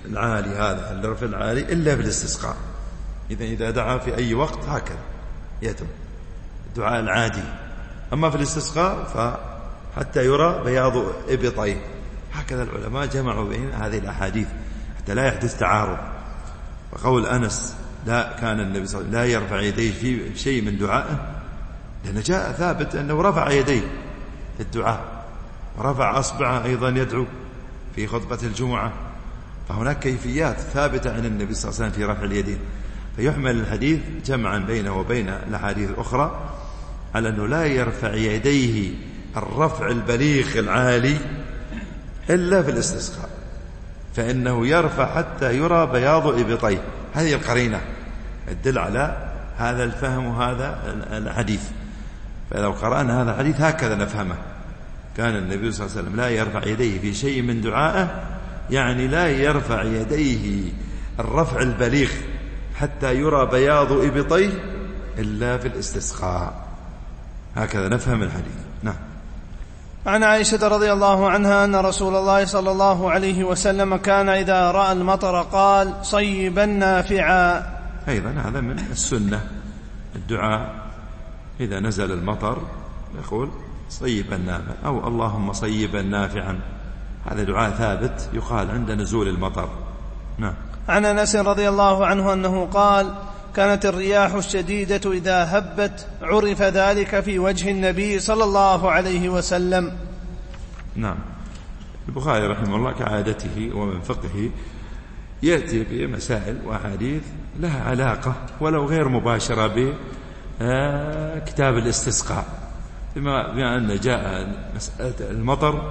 العالي هذا الرفع العالي إلا في الاستسقاء. إذا إذا دعا في أي وقت هكذا يتم الدعاء العادي. أما في الاستسقاء فحتى يرى بياض إبطيه. هكذا العلماء جمعوا بين هذه الأحاديث حتى لا يحدث تعارض. وقول أنس لا كان النبي صلى الله عليه وسلم لا يرفع يديه في شيء من دعائه، لأن جاء ثابت أنه رفع يديه في الدعاء ورفع أصبعه أيضا يدعو في خطبة الجمعة. فهناك كيفيات ثابتة عن النبي صلى الله عليه وسلم في رفع اليدين. فيحمل الحديث جمعا بينه وبين الأحاديث الأخرى على أنه لا يرفع يديه الرفع البليغ العالي إلا في الاستسقاء، فإنه يرفع حتى يرى بياض إبطيه. هذه القرينة تدل على هذا الفهم وهذا الحديث. فلو قرأنا هذا الحديث هكذا نفهمه. كان النبي صلى الله عليه وسلم لا يرفع يديه في شيء من دعائه، يعني لا يرفع يديه الرفع البليغ حتى يرى بياض إبطيه إلا في الاستسقاء. هكذا نفهم الحديث. نعم. عن عائشة رضي الله عنها أن رسول الله صلى الله عليه وسلم كان إذا رأى المطر قال صيبا نافعا. أيضا هذا من السنة الدعاء إذا نزل المطر يقول صيبا نافعا أو اللهم صيبا نافعا. هذا دعاء ثابت يقال عند نزول المطر. نعم. عن أنس رضي الله عنه أنه قال كانت الرياح الشديدة إذا هبت عرف ذلك في وجه النبي صلى الله عليه وسلم. نعم. البخاري رحمه الله كعادته ومن فقهه يأتي بمسائل وأحاديث لها علاقة ولو غير مباشرة بكتاب الاستسقاء، بما أن جاء مسألة المطر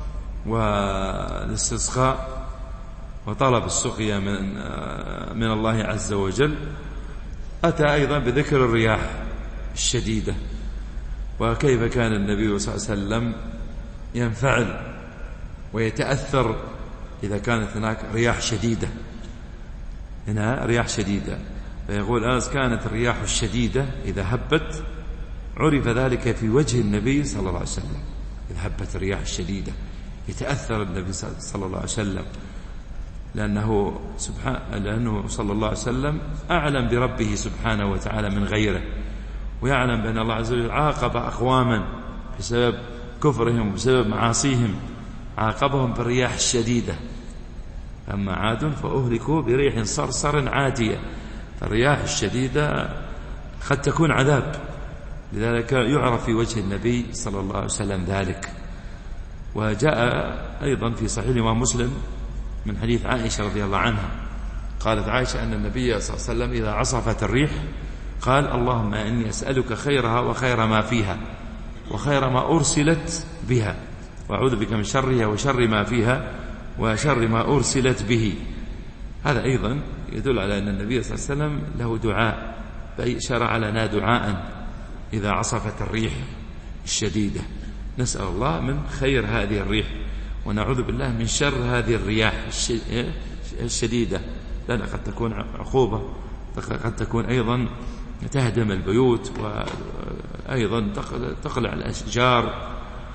والاستسقاء وطلب السقيا من من الله عز وجل، أتى أيضا بذكر الرياح الشديدة وكيف كان النبي صلى الله عليه وسلم ينفعل ويتأثر إذا كانت هناك رياح شديدة. هنا رياح شديدة، فيقول أنس كانت الرياح الشديدة إذا هبت عرف ذلك في وجه النبي صلى الله عليه وسلم. إذا هبت الرياح الشديدة يتأثر النبي صلى الله عليه وسلم، لأنه, سبحان لأنه صلى الله عليه وسلم أعلم بربه سبحانه وتعالى من غيره، ويعلم بأن الله عز وجل عاقب أقواما بسبب كفرهم وبسبب معاصيهم، عاقبهم بالرياح الشديدة. أما عاد فأهلكوا بريح صرصر عاتية. فالرياح الشديدة قد تكون عذاب، لذلك يعرف في وجه النبي صلى الله عليه وسلم ذلك. وجاء أيضا في صحيح الإمام مسلم من حديث عائشة رضي الله عنها قالت عائشة أن النبي صلى الله عليه وسلم إذا عصفت الريح قال اللهم إني أسألك خيرها وخير ما فيها وخير ما أرسلت بها، وأعوذ بك من شرها وشر ما فيها وشر ما أرسلت به. هذا أيضا يدل على أن النبي صلى الله عليه وسلم له دعاء، شرع لنا دعاء إذا عصفت الريح الشديدة نسأل الله من خير هذه الريح ونعوذ بالله من شر هذه الرياح الشديدة، لأنها قد تكون عقوبة، قد تكون أيضا تهدم البيوت وأيضا تقلع الأشجار،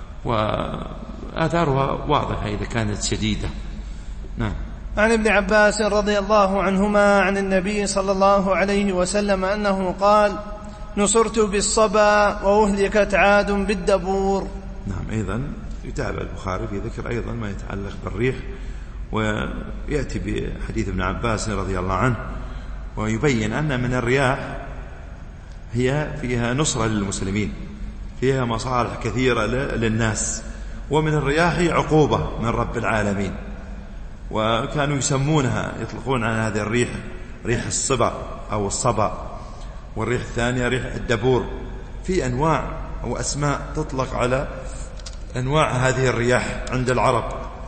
وآثارها واضحة إذا كانت شديدة. نعم. عن ابن عباس رضي الله عنهما عن النبي صلى الله عليه وسلم أنه قال نصرت بالصبا وأهلكت عاد بالدبور. نعم. أيضا يتابع البخاري في ذكر أيضا ما يتعلق بالريح، ويأتي بحديث ابن عباس رضي الله عنه ويبين أن من الرياح هي فيها نصرة للمسلمين، فيها مصالح كثيرة للناس، ومن الرياح عقوبة من رب العالمين. وكانوا يسمونها يطلقون عن هذه الريح ريح الصبا أو الصبا، والريح الثانية ريح الدبور. في أنواع أو أسماء تطلق على أنواع هذه الرياح عند العرب.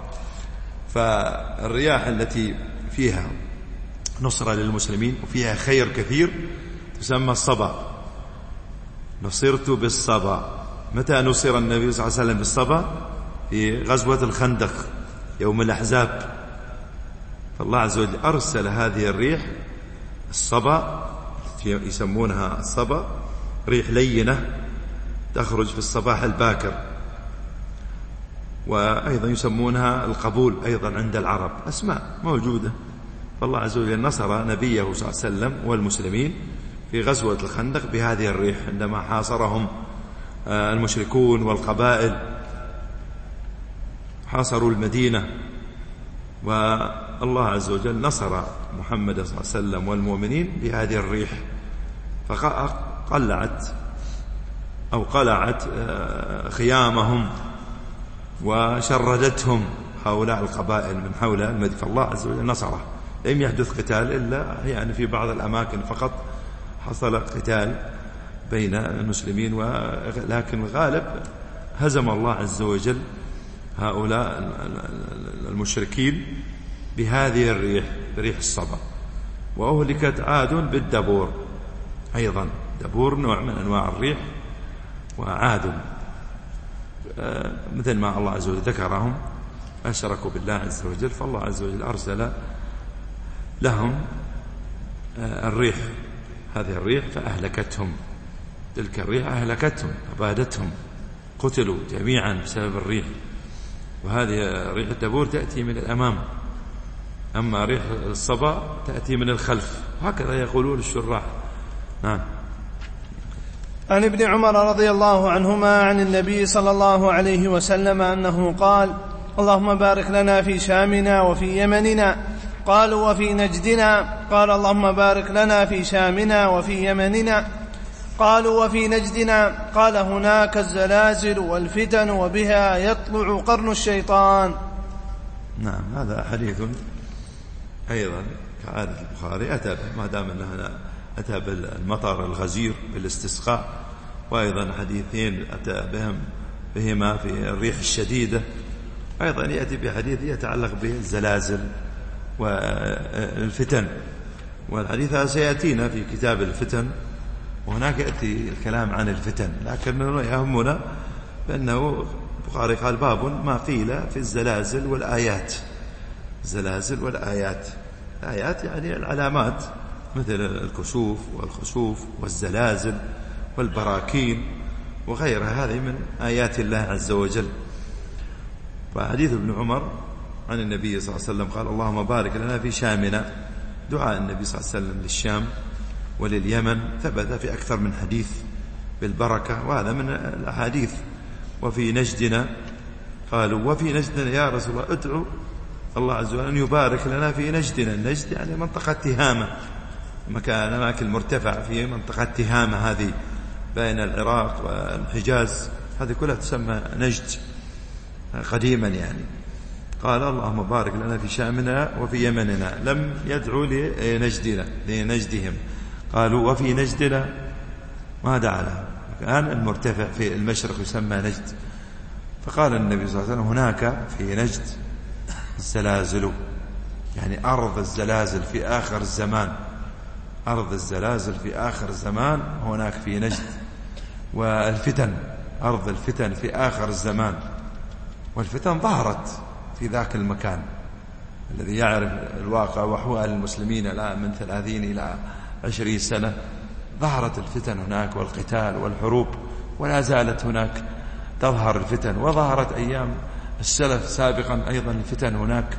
فالرياح التي فيها نصرة للمسلمين وفيها خير كثير تسمى الصبا. نصرت بالصبا. متى نصر النبي صلى الله عليه وسلم بالصبا؟ في غزوة الخندق يوم الأحزاب، فالله عز وجل أرسل هذه الريح الصبا يسمونها الصبا، ريح لينة تخرج في الصباح الباكر، وأيضا يسمونها القبول أيضا عند العرب، أسماء موجودة. فالله عز وجل نصر نبيه صلى الله عليه وسلم والمسلمين في غزوة الخندق بهذه الريح، عندما حاصرهم المشركون والقبائل، حاصروا المدينة، والله عز وجل نصر محمد صلى الله عليه وسلم والمؤمنين بهذه الريح، فقلعت أو قلعت خيامهم وشردتهم هؤلاء القبائل من حول المدينة. فالله عز وجل نصره، لم يحدث قتال إلا يعني في بعض الأماكن فقط حصل قتال بين المسلمين، ولكن الغالب هزم الله عز وجل هؤلاء المشركين بهذه الريح، بريح الصبا. وأهلكت عاد بالدبور، أيضا دبور نوع من أنواع الريح، وعاد مثل ما الله عز وجل ذكرهم أشركوا بالله عز وجل، فالله عز وجل أرسل لهم الريح، هذه الريح فأهلكتهم، تلك الريح أهلكتهم أبادتهم، قتلوا جميعا بسبب الريح. وهذه ريح الدبور تأتي من الأمام، أما ريح الصبا تأتي من الخلف، هكذا يقولون الشراح. نعم. عن ابن عمر رضي الله عنهما عن النبي صلى الله عليه وسلم أنه قال: اللهم بارك لنا في شامنا وفي يمننا. قالوا: وفي نجدنا؟ قال: اللهم بارك لنا في شامنا وفي يمننا. قالوا: وفي نجدنا؟ قال: هناك الزلازل والفتن وبها يطلع قرن الشيطان. نعم، هذا حديث أيضا كعادة البخاري أتى ما دام أنه أتى بالمطر الغزير بالاستسقاء، وأيضا حديثين أتى بهم بهما في الريح الشديدة، أيضا يأتي بحديث يتعلق بالزلازل والفتن، والحديث هذا سيأتينا في كتاب الفتن، وهناك يأتي الكلام عن الفتن، لكن يهمنا بأنه البخاري قال: باب ما قيل في الزلازل والآيات. الزلازل والآيات، الآيات يعني العلامات مثل الكسوف والخسوف والزلازل والبراكين وغيرها، هذه من آيات الله عز وجل. فحديث ابن عمر عن النبي صلى الله عليه وسلم قال: اللهم بارك لنا في شامنا، دعاء النبي صلى الله عليه وسلم للشام ولليمن ثبت في أكثر من حديث بالبركة، وهذا من الأحاديث. وفي نجدنا، قالوا: وفي نجدنا يا رسول الله، ادعو الله عز وجل أن يبارك لنا في نجدنا. النجد يعني منطقة تهامة، مكان أماكن مرتفع في منطقة تهامة، هذه بين العراق والحجاز، هذه كلها تسمى نجد قديما يعني. قال: اللهم بارك لنا في شامنا وفي يمننا، لم يدعو لنجدنا لنجدهم. قالوا: وفي نجدنا؟ ما دعا له، كان المرتفع في المشرق يسمى نجد. فقال النبي صلى الله عليه وسلم: هناك في نجد الزلازل، يعني أرض الزلازل في آخر الزمان، أرض الزلازل في آخر الزمان هناك في نجد. والفتن، أرض الفتن في آخر الزمان، والفتن ظهرت في ذاك المكان. الذي يعرف الواقع وأحوال المسلمين الآن من ثلاثين إلى عشرين سنة، ظهرت الفتن هناك والقتال والحروب، ولا زالت هناك تظهر الفتن، وظهرت أيام السلف سابقا أيضا الفتن هناك.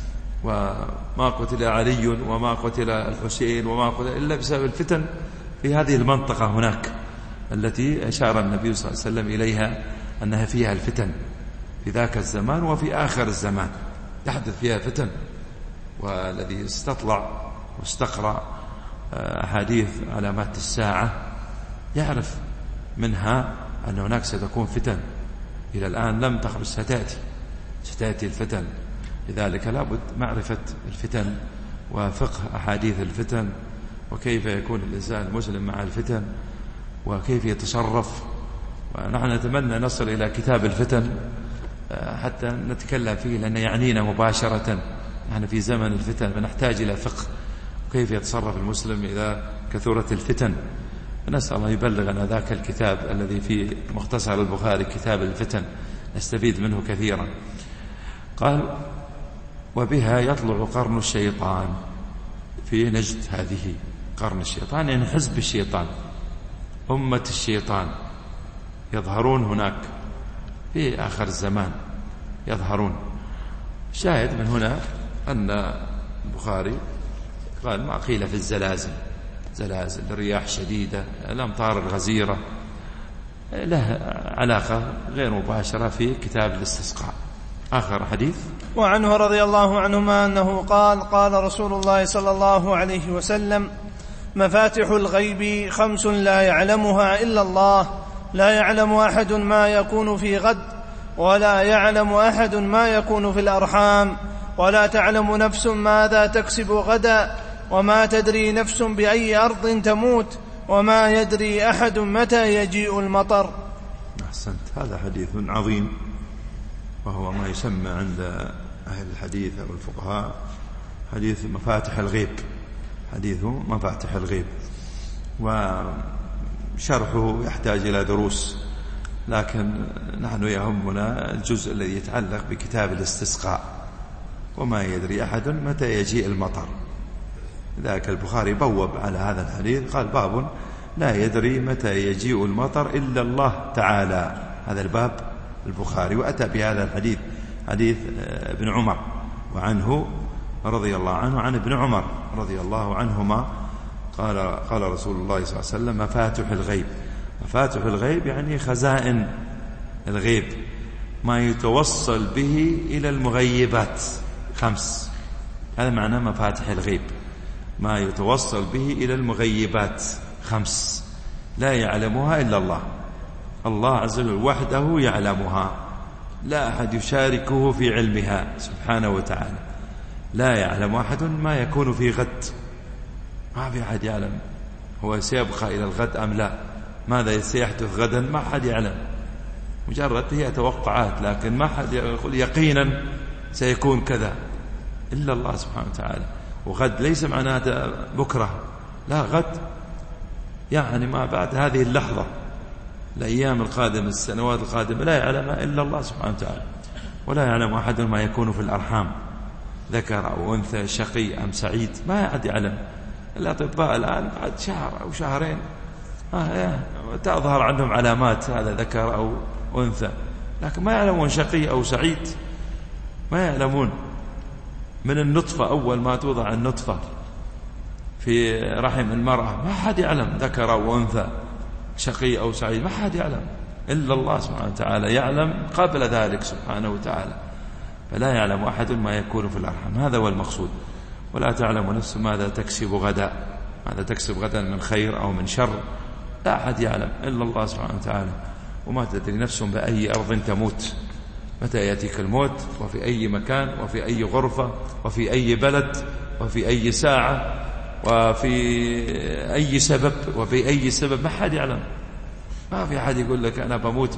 وما قتل علي وما قتل الحسين وما قتل إلا بسبب الفتن في هذه المنطقة هناك، التي أشار النبي صلى الله عليه وسلم إليها أنها فيها الفتن في ذاك الزمان وفي آخر الزمان تحدث فيها فتن. والذي استطلع واستقرأ أحاديث علامات الساعة يعرف منها أن هناك ستكون فتن، إلى الآن لم تخرج، ستأتي ستأتي الفتن. لذلك لابد معرفة الفتن وفقه أحاديث الفتن، وكيف يكون الإنسان المسلم مع الفتن وكيف يتصرف. ونحن نتمنى نصل إلى كتاب الفتن حتى نتكلم فيه، لأنه يعنينا مباشرة. نحن في زمن الفتن فنحتاج إلى فقه وكيف يتصرف المسلم إذا كثرت الفتن. نسأل الله يبلغنا ذاك الكتاب الذي في مختصر البخاري، كتاب الفتن، نستفيد منه كثيرا. قال: وبها يطلع قرن الشيطان. في نجد هذه قرن الشيطان يعني حزب الشيطان، أمة الشيطان، يظهرون هناك في آخر الزمان، يظهرون. شاهد من هنا أن البخاري قال ما قيل في الزلازل، زلازل الرياح شديدة، الأمطار الغزيرة، له علاقة غير مباشرة في كتاب الاستسقاء. آخر حديث. وعنه رضي الله عنهما أنه قال قال رسول الله صلى الله عليه وسلم: مفاتح الغيب خمس لا يعلمها إلا الله، لا يعلم أحد ما يكون في غد، ولا يعلم أحد ما يكون في الأرحام، ولا تعلم نفس ماذا تكسب غدا، وما تدري نفس بأي أرض تموت، وما يدري أحد متى يجيء المطر. أحسنت. هذا حديث عظيم، وهو ما يسمى عند أهل الحديث أو الفقهاء حديث مفاتح الغيب، حديث مفاتح الغيب، وشرحه يحتاج إلى دروس، لكن نحن يهمنا الجزء الذي يتعلق بكتاب الاستسقاء. وما يدري أحد متى يجيء المطر، ذاك البخاري بوب على هذا الحديث قال: باب لا يدري متى يجيء المطر إلا الله تعالى. هذا الباب البخاري، وأتى بهذا الحديث حديث ابن عمر، وعنه رضي الله عنه عن ابن عمر رضي الله عنهما قال قال رسول الله صلى الله عليه وسلم: مفاتح الغيب. مفاتح الغيب يعني خزائن الغيب، ما يتوصل به إلى المغيبات خمس. هذا معنى مفاتح الغيب، ما يتوصل به إلى المغيبات خمس لا يعلمها إلا الله. الله عز وجل وحده يعلمها، لا أحد يشاركه في علمها سبحانه وتعالى. لا يعلم أحد ما يكون في غد، ما في أحد يعلم هو سيبقى إلى الغد أم لا، ماذا سيحدث غدا ما أحد يعلم، مجرد هي توقعات، لكن ما أحد يقول يقينا سيكون كذا إلا الله سبحانه وتعالى. وغد ليس معناته بكرة، لا، غد يعني ما بعد هذه اللحظة، الأيام القادمة، السنوات القادمة، لا يعلمها إلا الله سبحانه وتعالى. ولا يعلم أحد ما يكون في الأرحام، ذكر أو أنثى، شقي أم سعيد، ما أحد يعلم. الأطباء الآن بعد شهر أو شهرين آه تظهر عندهم علامات، هذا ذكر أو أنثى، لكن ما يعلمون شقي أو سعيد، ما يعلمون. من النطفة، أول ما توضع النطفة في رحم المرأة ما حد يعلم ذكر أو أنثى، شقي أو سعيد، ما حد يعلم إلا الله سبحانه وتعالى، يعلم قبل ذلك سبحانه وتعالى. فلا يعلم أحد ما يكون في الأرحام، هذا هو المقصود. ولا تعلم نفس ماذا تكسب غدا، ماذا تكسب غدا من خير أو من شر، لا أحد يعلم إلا الله سبحانه وتعالى. وما تدري نفس بأي أرض تموت، متى يأتيك الموت، وفي أي مكان، وفي أي غرفة، وفي أي بلد، وفي أي ساعة، وفي أي سبب، وفي أي سبب، ما حد يعلم. ما في أحد يقول لك أنا بموت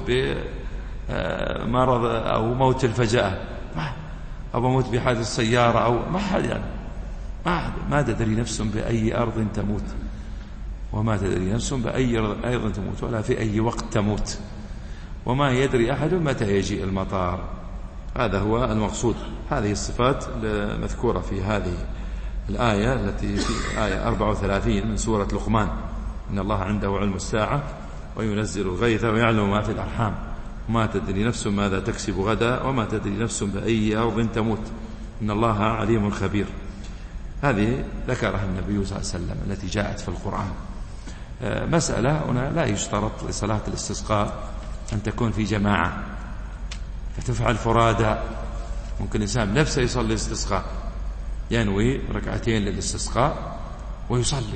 بمرض أو موت الفجأة، أو بموت بحادث سيارة، أو ما حد يعلم. ما, ما تدري نفس بأي أرض تموت، وما تدري نفس بأي أرض تموت، ولا في أي وقت تموت، وما يدري أحد متى يجيء المطار. هذا هو المقصود. هذه الصفات المذكورة في هذه الآية التي في آية أربعة وثلاثين من سورة لقمان: إن الله عنده علم الساعة وينزل الغيث ويعلم ما في الأرحام وما تدري نفس ماذا تكسب غدا وما تدري نفس بأي أرض تموت إن الله عليم خبير. هذه ذكرها النبي صلى الله عليه وسلم التي جاءت في القرآن. مسألة هنا: لا يشترط لصلاة الاستسقاء أن تكون في جماعة فتفعل فرادى. ممكن الإنسان نفسه يصلي استسقاء، ينوي ركعتين للاستسقاء ويصلي،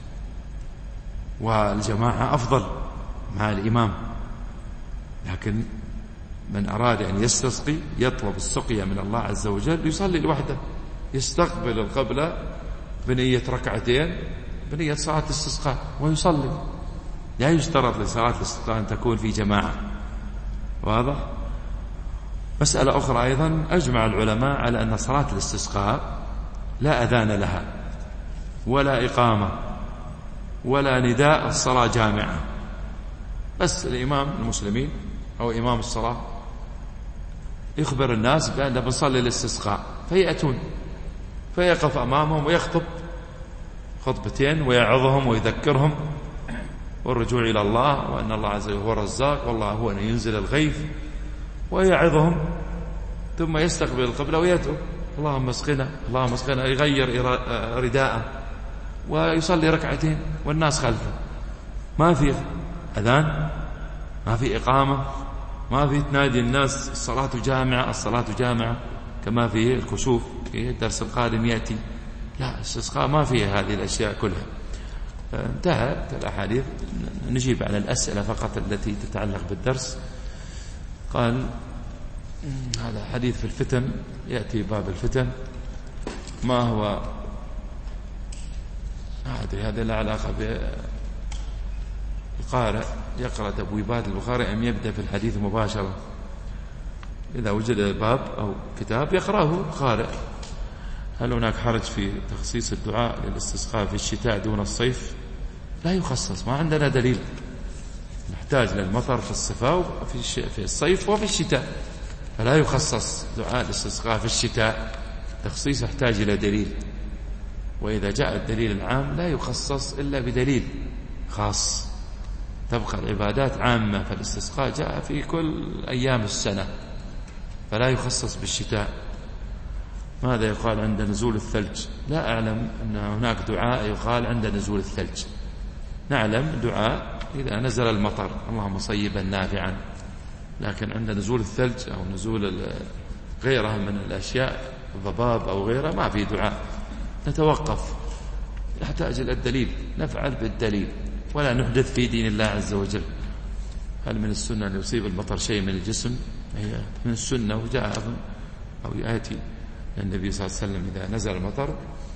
والجماعة أفضل مع الإمام. لكن من أراد أن يستسقي يطلب السقيا من الله عز وجل، يصلي لوحده، يستقبل القبلة بنية ركعتين، بنية صلاة الاستسقاء، ويصلي. لا يشترط لصلاة الاستسقاء أن تكون في جماعة. واضح؟ مسألة أخرى أيضا: أجمع العلماء على أن صلاة الاستسقاء لا أذان لها ولا إقامة ولا نداء الصلاة جامعة، بس الإمام المسلمين أو إمام الصلاة يخبر الناس بأنه بنصلي الاستسقاء، فيأتون، فيقف أمامهم ويخطب خطبتين ويعظهم ويذكرهم والرجوع إلى الله، وأن الله عز وجل هو الرزاق، والله هو أن ينزل الغيث، ويعظهم ثم يستقبل القبلة ويدعو اللهم اسقنا اللهم اسقنا، يغير رداءه ويصلي ركعتين والناس خلفه. ما في أذان، ما في إقامة، ما في تنادي الناس الصلاة جامعة الصلاة جامعة كما في الكسوف في الدرس القادم يأتي. لا، استسقاء ما فيها هذه الأشياء كلها. انتهت الأحاديث. نجيب على الأسئلة فقط التي تتعلق بالدرس. قال هذا حديث في الفتن، يأتي باب الفتن. ما هو ما أدري هذا لا علاقة بالقارئ يقرأ تبويبات البخاري أم يبدأ في الحديث مباشرة؟ إذا وجد باب أو كتاب يقرأه القارئ. هل هناك حرج في تخصيص الدعاء للاستسقاء في الشتاء دون الصيف؟ لا يخصص، ما عندنا دليل. نحتاج للمطر في الصيف في الصيف وفي الشتاء، فلا يخصص دعاء الاستسقاء في الشتاء. تخصيص يحتاج إلى دليل، وإذا جاء الدليل العام لا يخصص إلا بدليل خاص. تبقى العبادات عامة، فالاستسقاء جاء في كل أيام السنة فلا يخصص بالشتاء. ماذا يقال عند نزول الثلج؟ لا أعلم أن هناك دعاء يقال عند نزول الثلج. نعلم دعاء إذا نزل المطر اللهم صيبا نافعا، لكن عند نزول الثلج أو نزول غيرها من الأشياء الضباب أو غيرها ما في دعاء. نتوقف، نحتاج إلى الدليل، نفعل بالدليل ولا نحدث في دين الله عز وجل. هل من السنة أن يصيب المطر شيء من الجسم؟ هي من السنة، وجاء أظن أو يأتي النبي صلى الله عليه وسلم إذا نزل المطر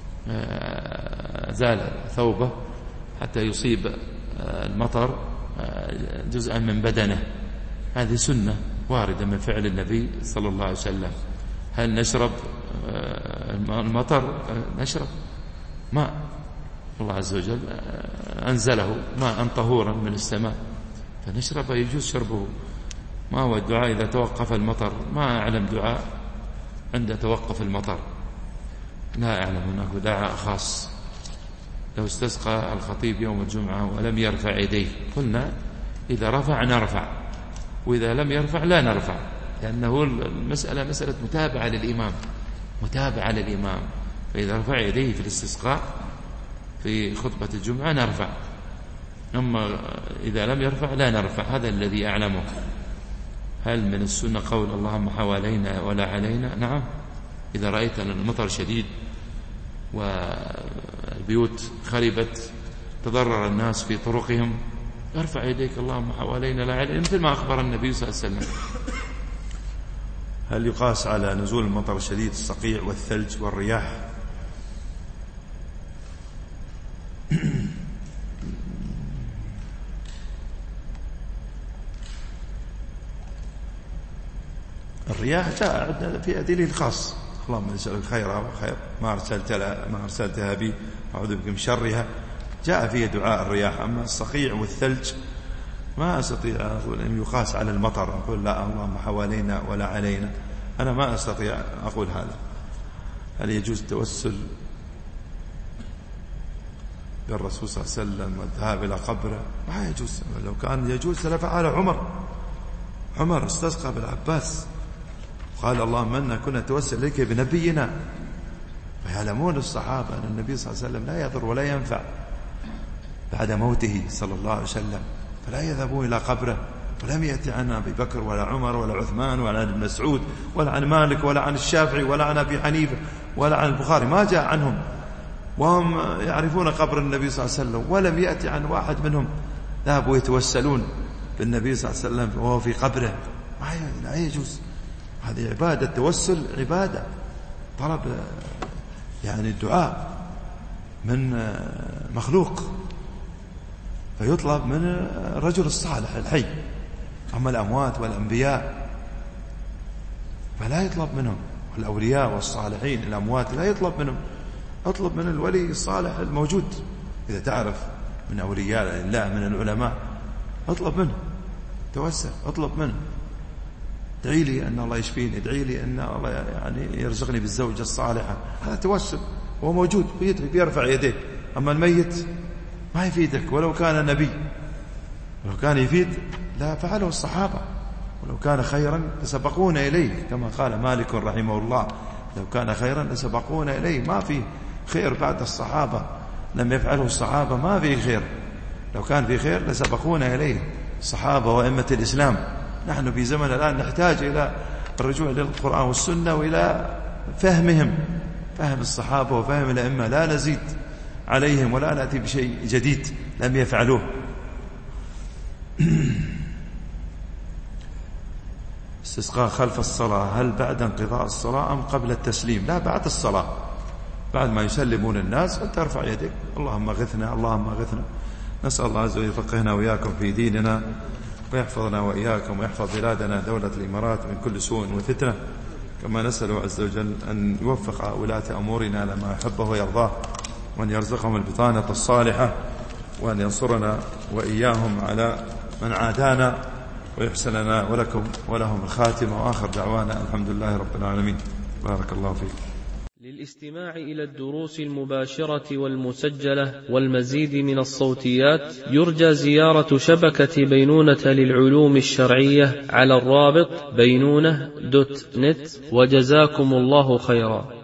زال ثوبه حتى يصيب المطر جزءا من بدنه. هذه سنة واردة من فعل النبي صلى الله عليه وسلم. هل نشرب المطر؟ نشرب ماء، الله عز وجل أنزله ماء طهورا من السماء فنشرب، يجوز شربه. ما هو الدعاء إذا توقف المطر؟ ما أعلم دعاء عند توقف المطر، لا أعلم هناك دعاء خاص. لو استسقى الخطيب يوم الجمعة ولم يرفع يديه قلنا إذا رفع نرفع، وإذا لم يرفع لا نرفع، لأنه المسألة مسألة متابعة للإمام، متابعة للإمام. فإذا رفع يديه في الاستسقاء في خطبة الجمعة نرفع، أما إذا لم يرفع لا نرفع. هذا الذي أعلمه. هل من السنة قول اللهم حوالينا ولا علينا؟ نعم، إذا رأيت أن المطر شديد والبيوت خربت تضرر الناس في طرقهم ارفع يديك اللهم حوالينا لا علينا، مثل ما أخبر النبي صلى الله عليه وسلم. هل يقاس على نزول المطر الشديد الصقيع والثلج والرياح؟ الرياح جاء في دليل خاص، اللهم نسألك خيرها وخير ما أرسلت ما أرسلتها بي أعوذ بك من شرها، جاء فيه دعاء الرياح. أما الصقيع والثلج ما أستطيع أقول أن يقاس على المطر، أقول لا اللهم حوالينا ولا علينا، أنا ما أستطيع أقول هذا. هل يجوز التوسل بالرسول صلى الله عليه وسلم والذهاب إلى قبره؟ ما يجوز. لو كان يجوز لفعل عمر. عمر استسقى بالعباس قال اللهم إنا كنا نتوسل إليك بنبينا، فيعلمون الصحابة أن النبي صلى الله عليه وسلم لا يضر ولا ينفع بعد موته صلى الله عليه وسلم، فلا يذهبون إلى قبره. ولم يأتي عن أبي بكر ولا عمر ولا عثمان ولا عن ابن مسعود ولا عن مالك ولا عن الشافعي ولا عن أبي حنيفة ولا عن البخاري، ما جاء عنهم وهم يعرفون قبر النبي صلى الله عليه وسلم، ولم يأتي عن واحد منهم ذهبوا يتوسلون بالنبي صلى الله عليه وسلم وهو في قبره. لا يجوز. هذه عبادة، التوسل عبادة، طلب يعني الدعاء من مخلوق فيطلب من الرجل الصالح الحي. أما الأموات والأنبياء فلا يطلب منهم، والأولياء والصالحين الأموات لا يطلب منهم، اطلب من الولي الصالح الموجود. إذا تعرف من أولياء الله من العلماء اطلب منه، توسل اطلب منه، ادعي لي أن الله يشفيني، ادعي لي أن الله يعني يرزقني بالزوجة الصالحة. هذا توسل، هو موجود بيدعي بيرفع يديه. أما الميت ما يفيدك ولو كان نبي، ولو كان يفيد لا فعله الصحابة ولو كان خيرا لسبقونا إليه، كما قال مالك رحمه الله لو كان خيرا لسبقونا إليه. ما في خير بعد الصحابة، لم يفعله الصحابة ما في خير. لو كان في خير لسبقونا إليه الصحابة وأئمة الإسلام. نحن في زمن الآن نحتاج إلى الرجوع للقرآن والسنة وإلى فهمهم، فهم الصحابة وفهم الأئمة، لا نزيد عليهم ولا نأتي بشيء جديد لم يفعلوه. استسقاء خلف الصلاة هل بعد انقضاء الصلاة أم قبل التسليم؟ لا، بعد الصلاة، بعد ما يسلمون الناس أنت ارفع يدك اللهم اغثنا اللهم اغثنا. نسأل الله عز وجل يفقهنا وإياكم في ديننا ويحفظنا وإياكم ويحفظ بلادنا دولة الإمارات من كل سوء وفتنة، كما نسأله عز وجل أن يوفق ولاة أمورنا لما يحبه ويرضاه، وأن يرزقهم البطانة الصالحة، وأن ينصرنا وإياهم على من عادانا، ويحسن لنا ولكم ولهم الخاتمة. وآخر دعوانا الحمد لله رب العالمين. بارك الله فيك. للاستماع إلى الدروس المباشرة والمسجلة والمزيد من الصوتيات يرجى زيارة شبكة بينونة للعلوم الشرعية على الرابط بينونة دوت نت. وجزاكم الله خيرا.